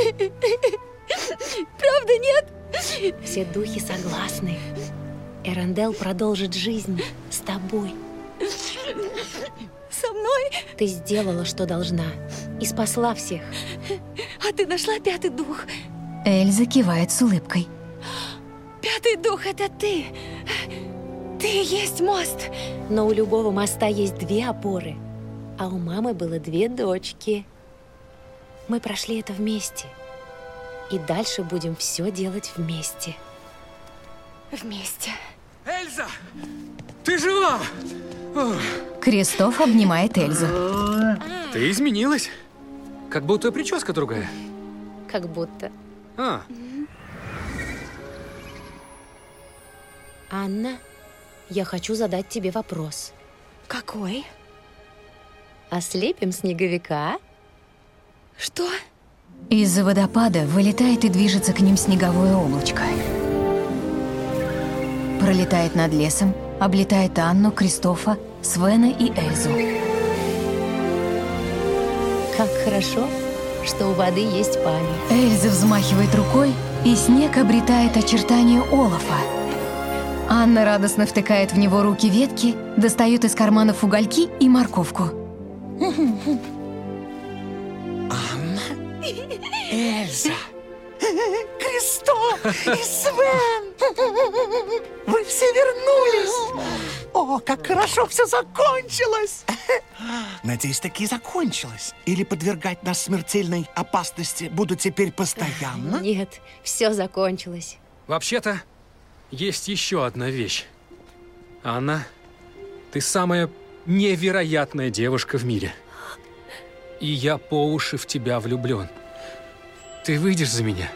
Правда нет? Все духи согласны. Эрендел продолжит жизнь с тобой. Со мной? Ты сделала, что должна. И спасла всех. А ты нашла пятый дух? Эльза кивает с улыбкой. Пятый дух — это ты. Ты и есть мост. Но у любого моста есть две опоры. А у мамы было две дочки. Мы прошли это вместе. И дальше будем все делать вместе. Вместе. Эльза! Ты жива! Кристоф обнимает Эльзу. Ты изменилась. Как будто прическа другая. Как будто. А. Анна, я хочу задать тебе вопрос. Какой? Ослепим снеговика. Что? Из-за водопада вылетает и движется к ним снеговое облачко. Пролетает над лесом, облетает Анну, Кристофа, Свена и Эльзу. Как хорошо, что у воды есть память. Эльза взмахивает рукой, и снег обретает очертания Олафа. Анна радостно втыкает в него руки ветки, достает из карманов угольки и морковку. Анна, Эльза, Кристоф и Свен! Вы все вернулись! О, как хорошо все закончилось! Надеюсь, таки закончилось. Или подвергать нас смертельной опасности буду теперь постоянно? Нет, все закончилось. Вообще-то, есть еще одна вещь. Анна, ты самая невероятная девушка в мире. И я по уши в тебя влюблен. Ты выйдешь за меня?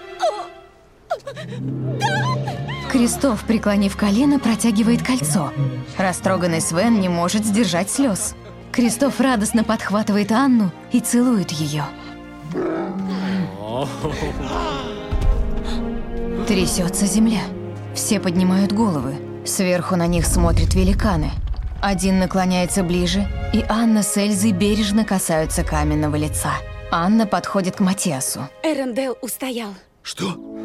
Кристоф, преклонив колено, протягивает кольцо. Растроганный Свен не может сдержать слез. Кристоф радостно подхватывает Анну и целует ее. Трясется земля. Все поднимают головы. Сверху на них смотрят великаны. Один наклоняется ближе, и Анна с Эльзой бережно касаются каменного лица. Анна подходит к Матиасу. Эрендел устоял. Что?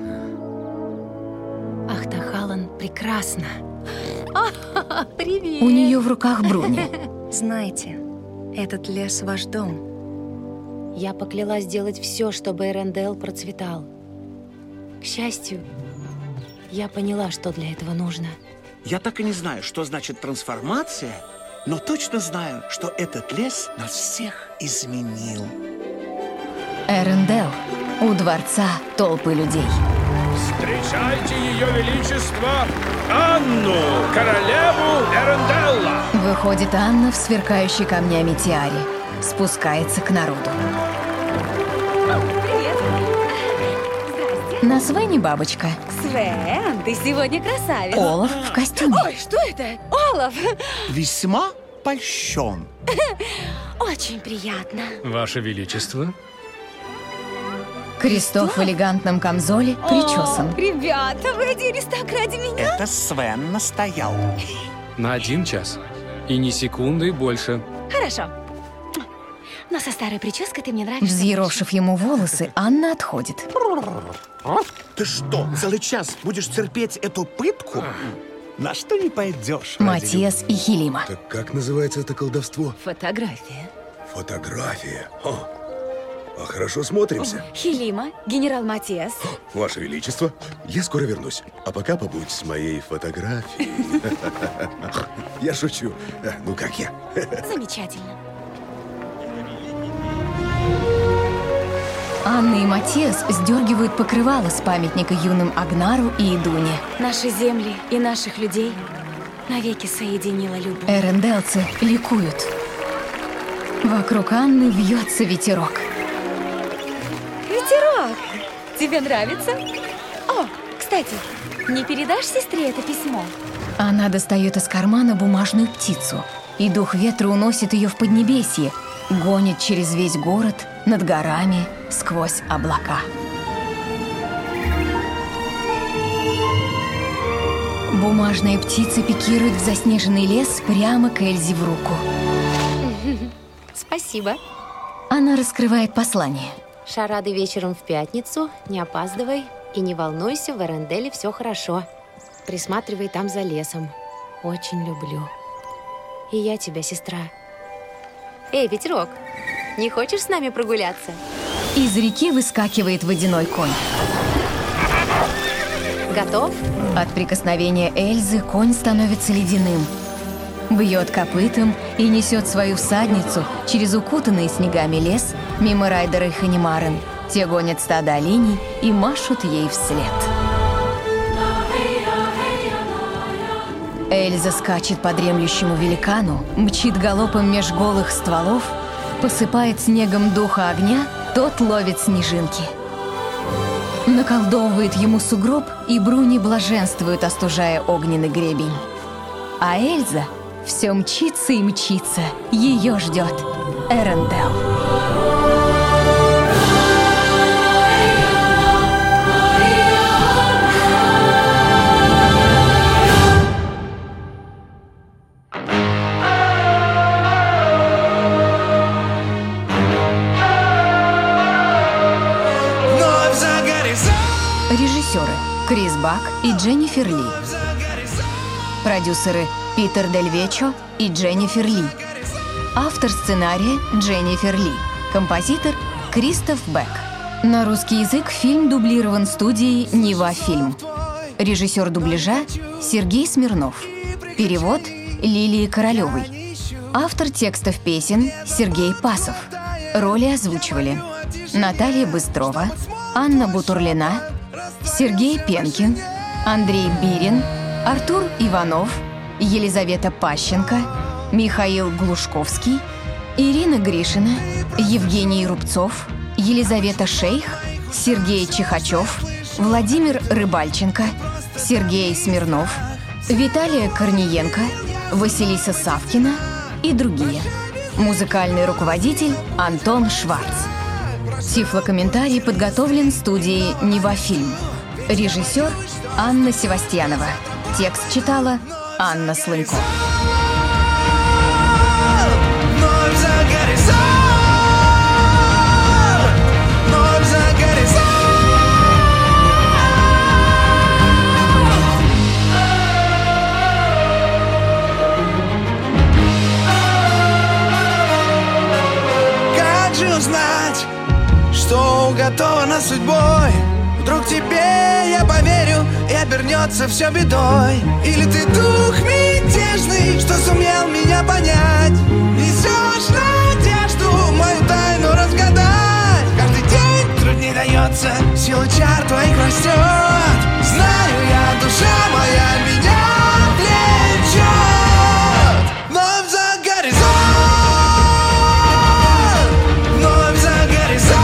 Ахтахалан прекрасно. Привет! У нее в руках Бруни. Знаете, этот лес ваш дом. Я поклялась сделать все, чтобы Эрендел процветал. К счастью, я поняла, что для этого нужно. Я так и не знаю, что значит трансформация, но точно знаю, что этот лес нас всех изменил. Эрендел. У дворца толпы людей. Встречайте ее величество Анну, королеву Эренделла. Выходит Анна в сверкающей камнями тиаре. Спускается к народу. Привет. Здрасте. На Свене бабочка. Свен, ты сегодня красавец. Олаф в костюме. Ой, что это? Олаф. Весьма польщен. Очень приятно. Ваше Величество. Кристоф в элегантном камзоле, причесан. О, ребята, вы оделись так ради меня? Это Свен настоял. На один час. И ни секунды больше. Хорошо. Но со старой прической ты мне нравишься. Взъерошив ему волосы, Анна отходит. Ты что, целый час будешь терпеть эту пытку? На что не пойдешь? Матиас и Хилима. Так как называется это колдовство? Фотография. Фотография. О, а хорошо смотримся. Хилима, генерал Матиас. Ваше Величество, я скоро вернусь. А пока побудь с моей фотографией. Я шучу. Ну как я? Замечательно. Анна и Матиас сдергивают покрывало с памятника юным Агнару и Идуне. Наши земли и наших людей навеки соединила любовь. Эренделцы ликуют. Вокруг Анны вьется ветерок. Ветерок! Тебе нравится? О, кстати, не передашь сестре это письмо? Она достает из кармана бумажную птицу, и дух ветра уносит ее в Поднебесье, гонит через весь город, над горами, сквозь облака. Бумажная птица пикирует в заснеженный лес прямо к Эльзе в руку. Спасибо. Она раскрывает послание. Шарады вечером в пятницу, не опаздывай и не волнуйся, в Эренделе все хорошо. Присматривай там за лесом. Очень люблю. И я тебя, сестра. Эй, ветерок, не хочешь с нами прогуляться? Из реки выскакивает водяной конь. Готов? От прикосновения Эльзы конь становится ледяным. Бьет копытом и несет свою всадницу через укутанный снегами лес мимо Райдера и Ханимарен. Те гонят стадо оленей и машут ей вслед. Эльза скачет по дремлющему великану, мчит галопом меж голых стволов, посыпает снегом духа огня, тот ловит снежинки. Наколдовывает ему сугроб, и Бруни блаженствует, остужая огненный гребень. А Эльза Все мчится и мчится, ее ждет Эрендел. Режиссеры Крис Бак и Дженнифер Ли. Продюсеры Питер Дель Вечо и Дженнифер Ли. Автор сценария Дженнифер Ли. Композитор Кристоф Бек. На русский язык фильм дублирован студией Нева Фильм. Режиссер дубляжа Сергей Смирнов. Перевод Лилии Королевой. Автор текстов песен Сергей Пасов. Роли озвучивали Наталья Быстрова, Анна Бутурлина, Сергей Пенкин, Андрей Бирин, Артур Иванов, Елизавета Пащенко, Михаил Глушковский, Ирина Гришина, Евгений Рубцов, Елизавета Шейх, Сергей Чихачев, Владимир Рыбальченко, Сергей Смирнов, Виталия Корниенко, Василиса Савкина и другие. Музыкальный руководитель Антон Шварц. Тифлокомментарий подготовлен студией Нева Фильм. Режиссер Анна Севастьянова. Текст читала Анна Слынько. Как же узнать, что уготовано судьбой? Вдруг тебе я поверю, и обернется все бедой. Или ты дух мятежный, что сумел меня понять? Несешь надежду мою тайну разгадать. Каждый день трудней дается, сила чар твоих растет. Знаю я, душа моя меня влечет. Вновь за горизонт, вновь за горизонт.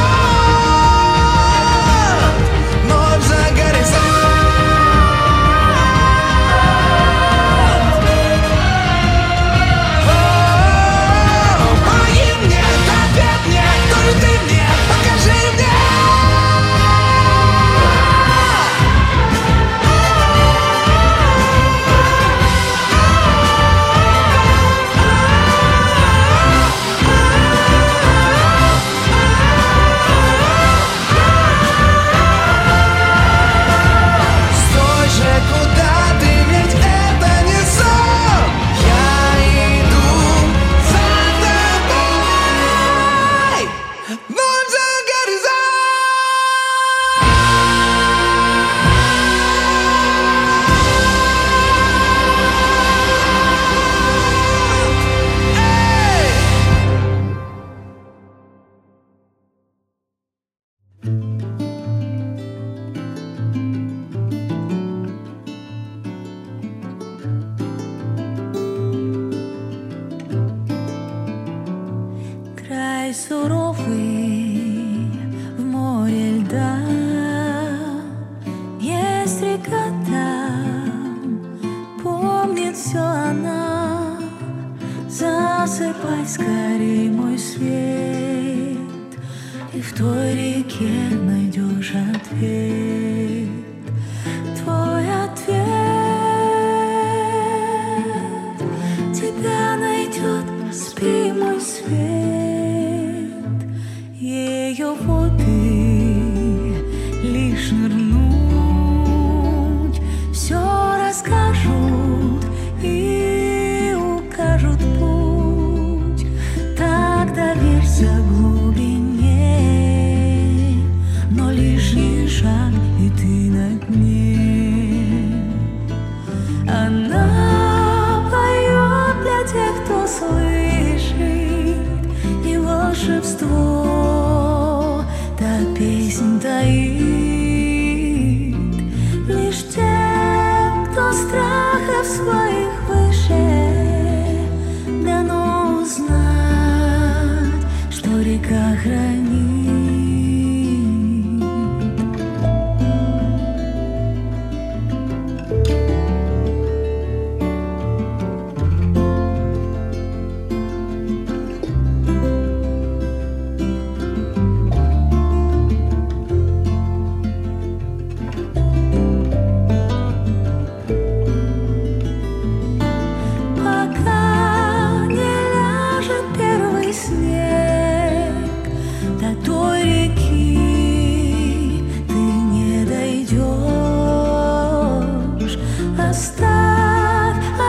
Засыпай скорей, мой свет, и в той реке найдешь ответ. Твой ответ тебя найдет, спи, мой свет. Ее воды лишь нырнуть, все расскажут и укажут путь. Так доверься глубине, но лишний шаг, и ты на дне. Она поет для тех, кто слышит, и волшебство та песнь таит. Лишь тем, кто страхов своих выше, дано узнать, что река хранит.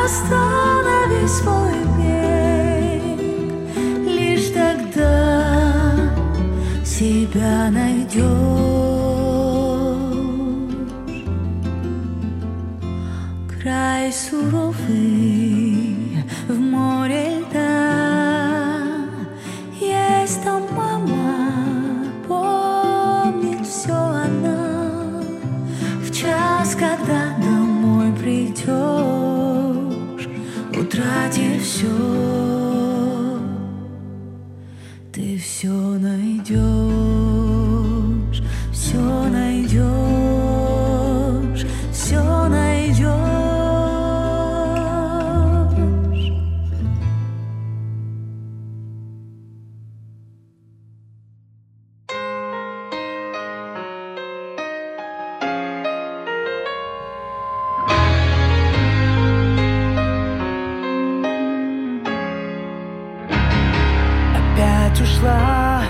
Останови свой бег, лишь тогда себя найдешь. Край суровый в море льда, есть там мама, помнит все она. В час, когда домой придешь, утратив все, ты все найдешь, все найдешь, все найдешь. Ушла,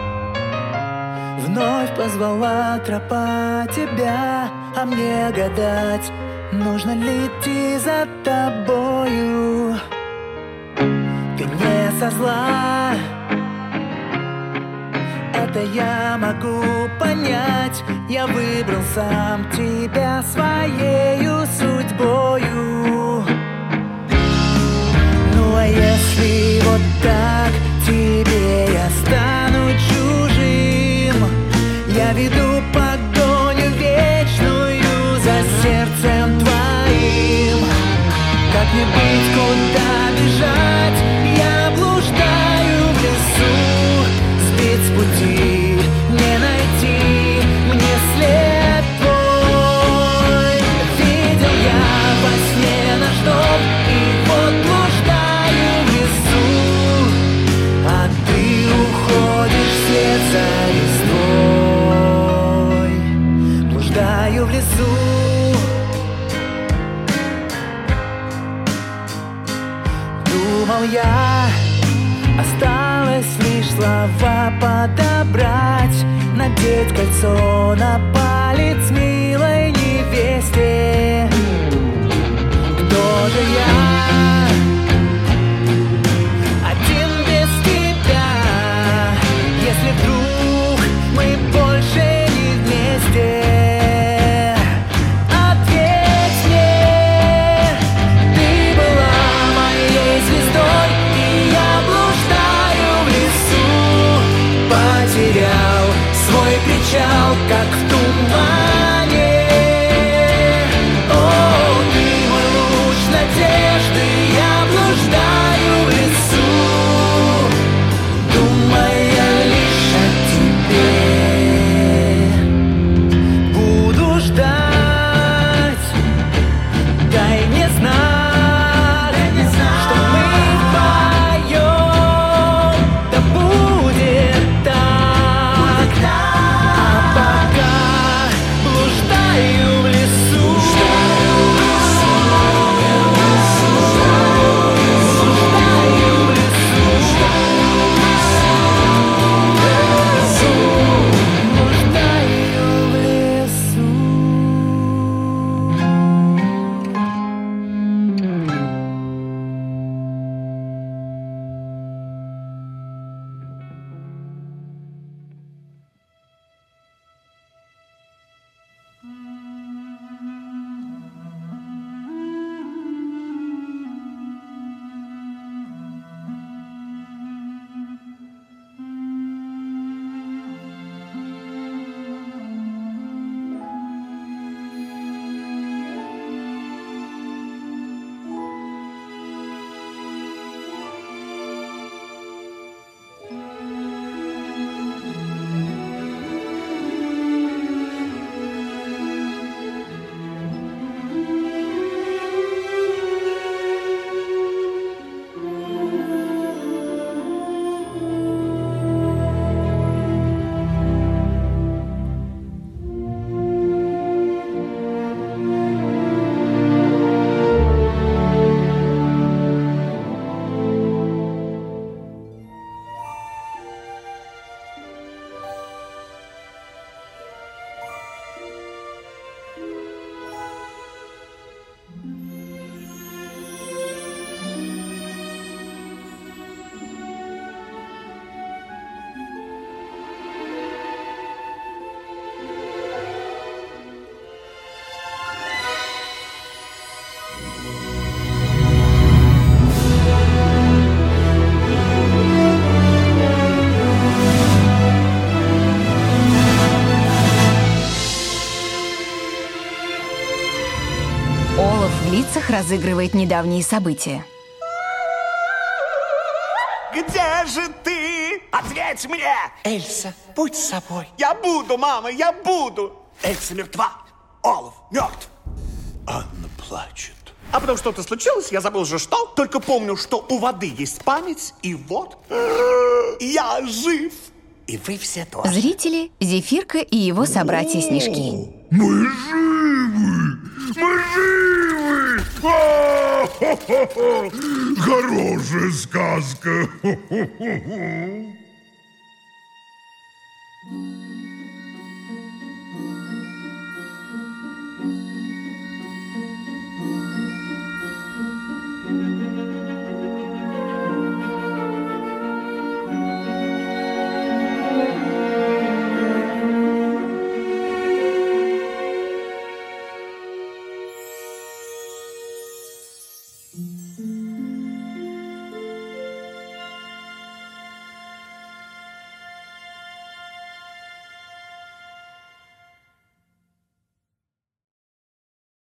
вновь позвала тропа тебя, а мне гадать, нужно ли идти за тобою. Ты не со зла, это я могу понять. Я выбрал сам тебя своею судьбою. Ну а если вот так тебе я стану чужим, я веду погоню вечную за сердцем твоим. Как мне быть, куда бежать? Я блуждаю в лесу, сбит с пути, не найти мне след твой. Видел я во сне наш дом, и вот блуждаю в лесу, а ты уходишь вслед за листвой. Блуждаю в лесу. Думал я, осталось лишь слова подобрать, надеть кольцо на палец милой невесте. Кто же я? Один без тебя. Если вдруг мы больше не вместе, ответь мне. Ты была моей звездой, и я блуждаю в лесу. Потерял свой причал, как в тумане. О, ты мой луч надежды, я блуждаю в лесу, думая лишь о тебе. Буду ждать, дай мне знать, что мы вдвоем, да будет так. А пока разыгрывает недавние события. Где же ты? Ответь мне! Эльса, будь собой. Я буду, мама, я буду. Эльса мертва. Олаф мертв. Анна плачет. А потом что-то случилось, я забыл же что. Только помню, что у воды есть память, и вот я жив. И вы все тоже. Зрители — Зефирка и его собратья-снежки. Мы живы! Мы живы! Хорошая сказка!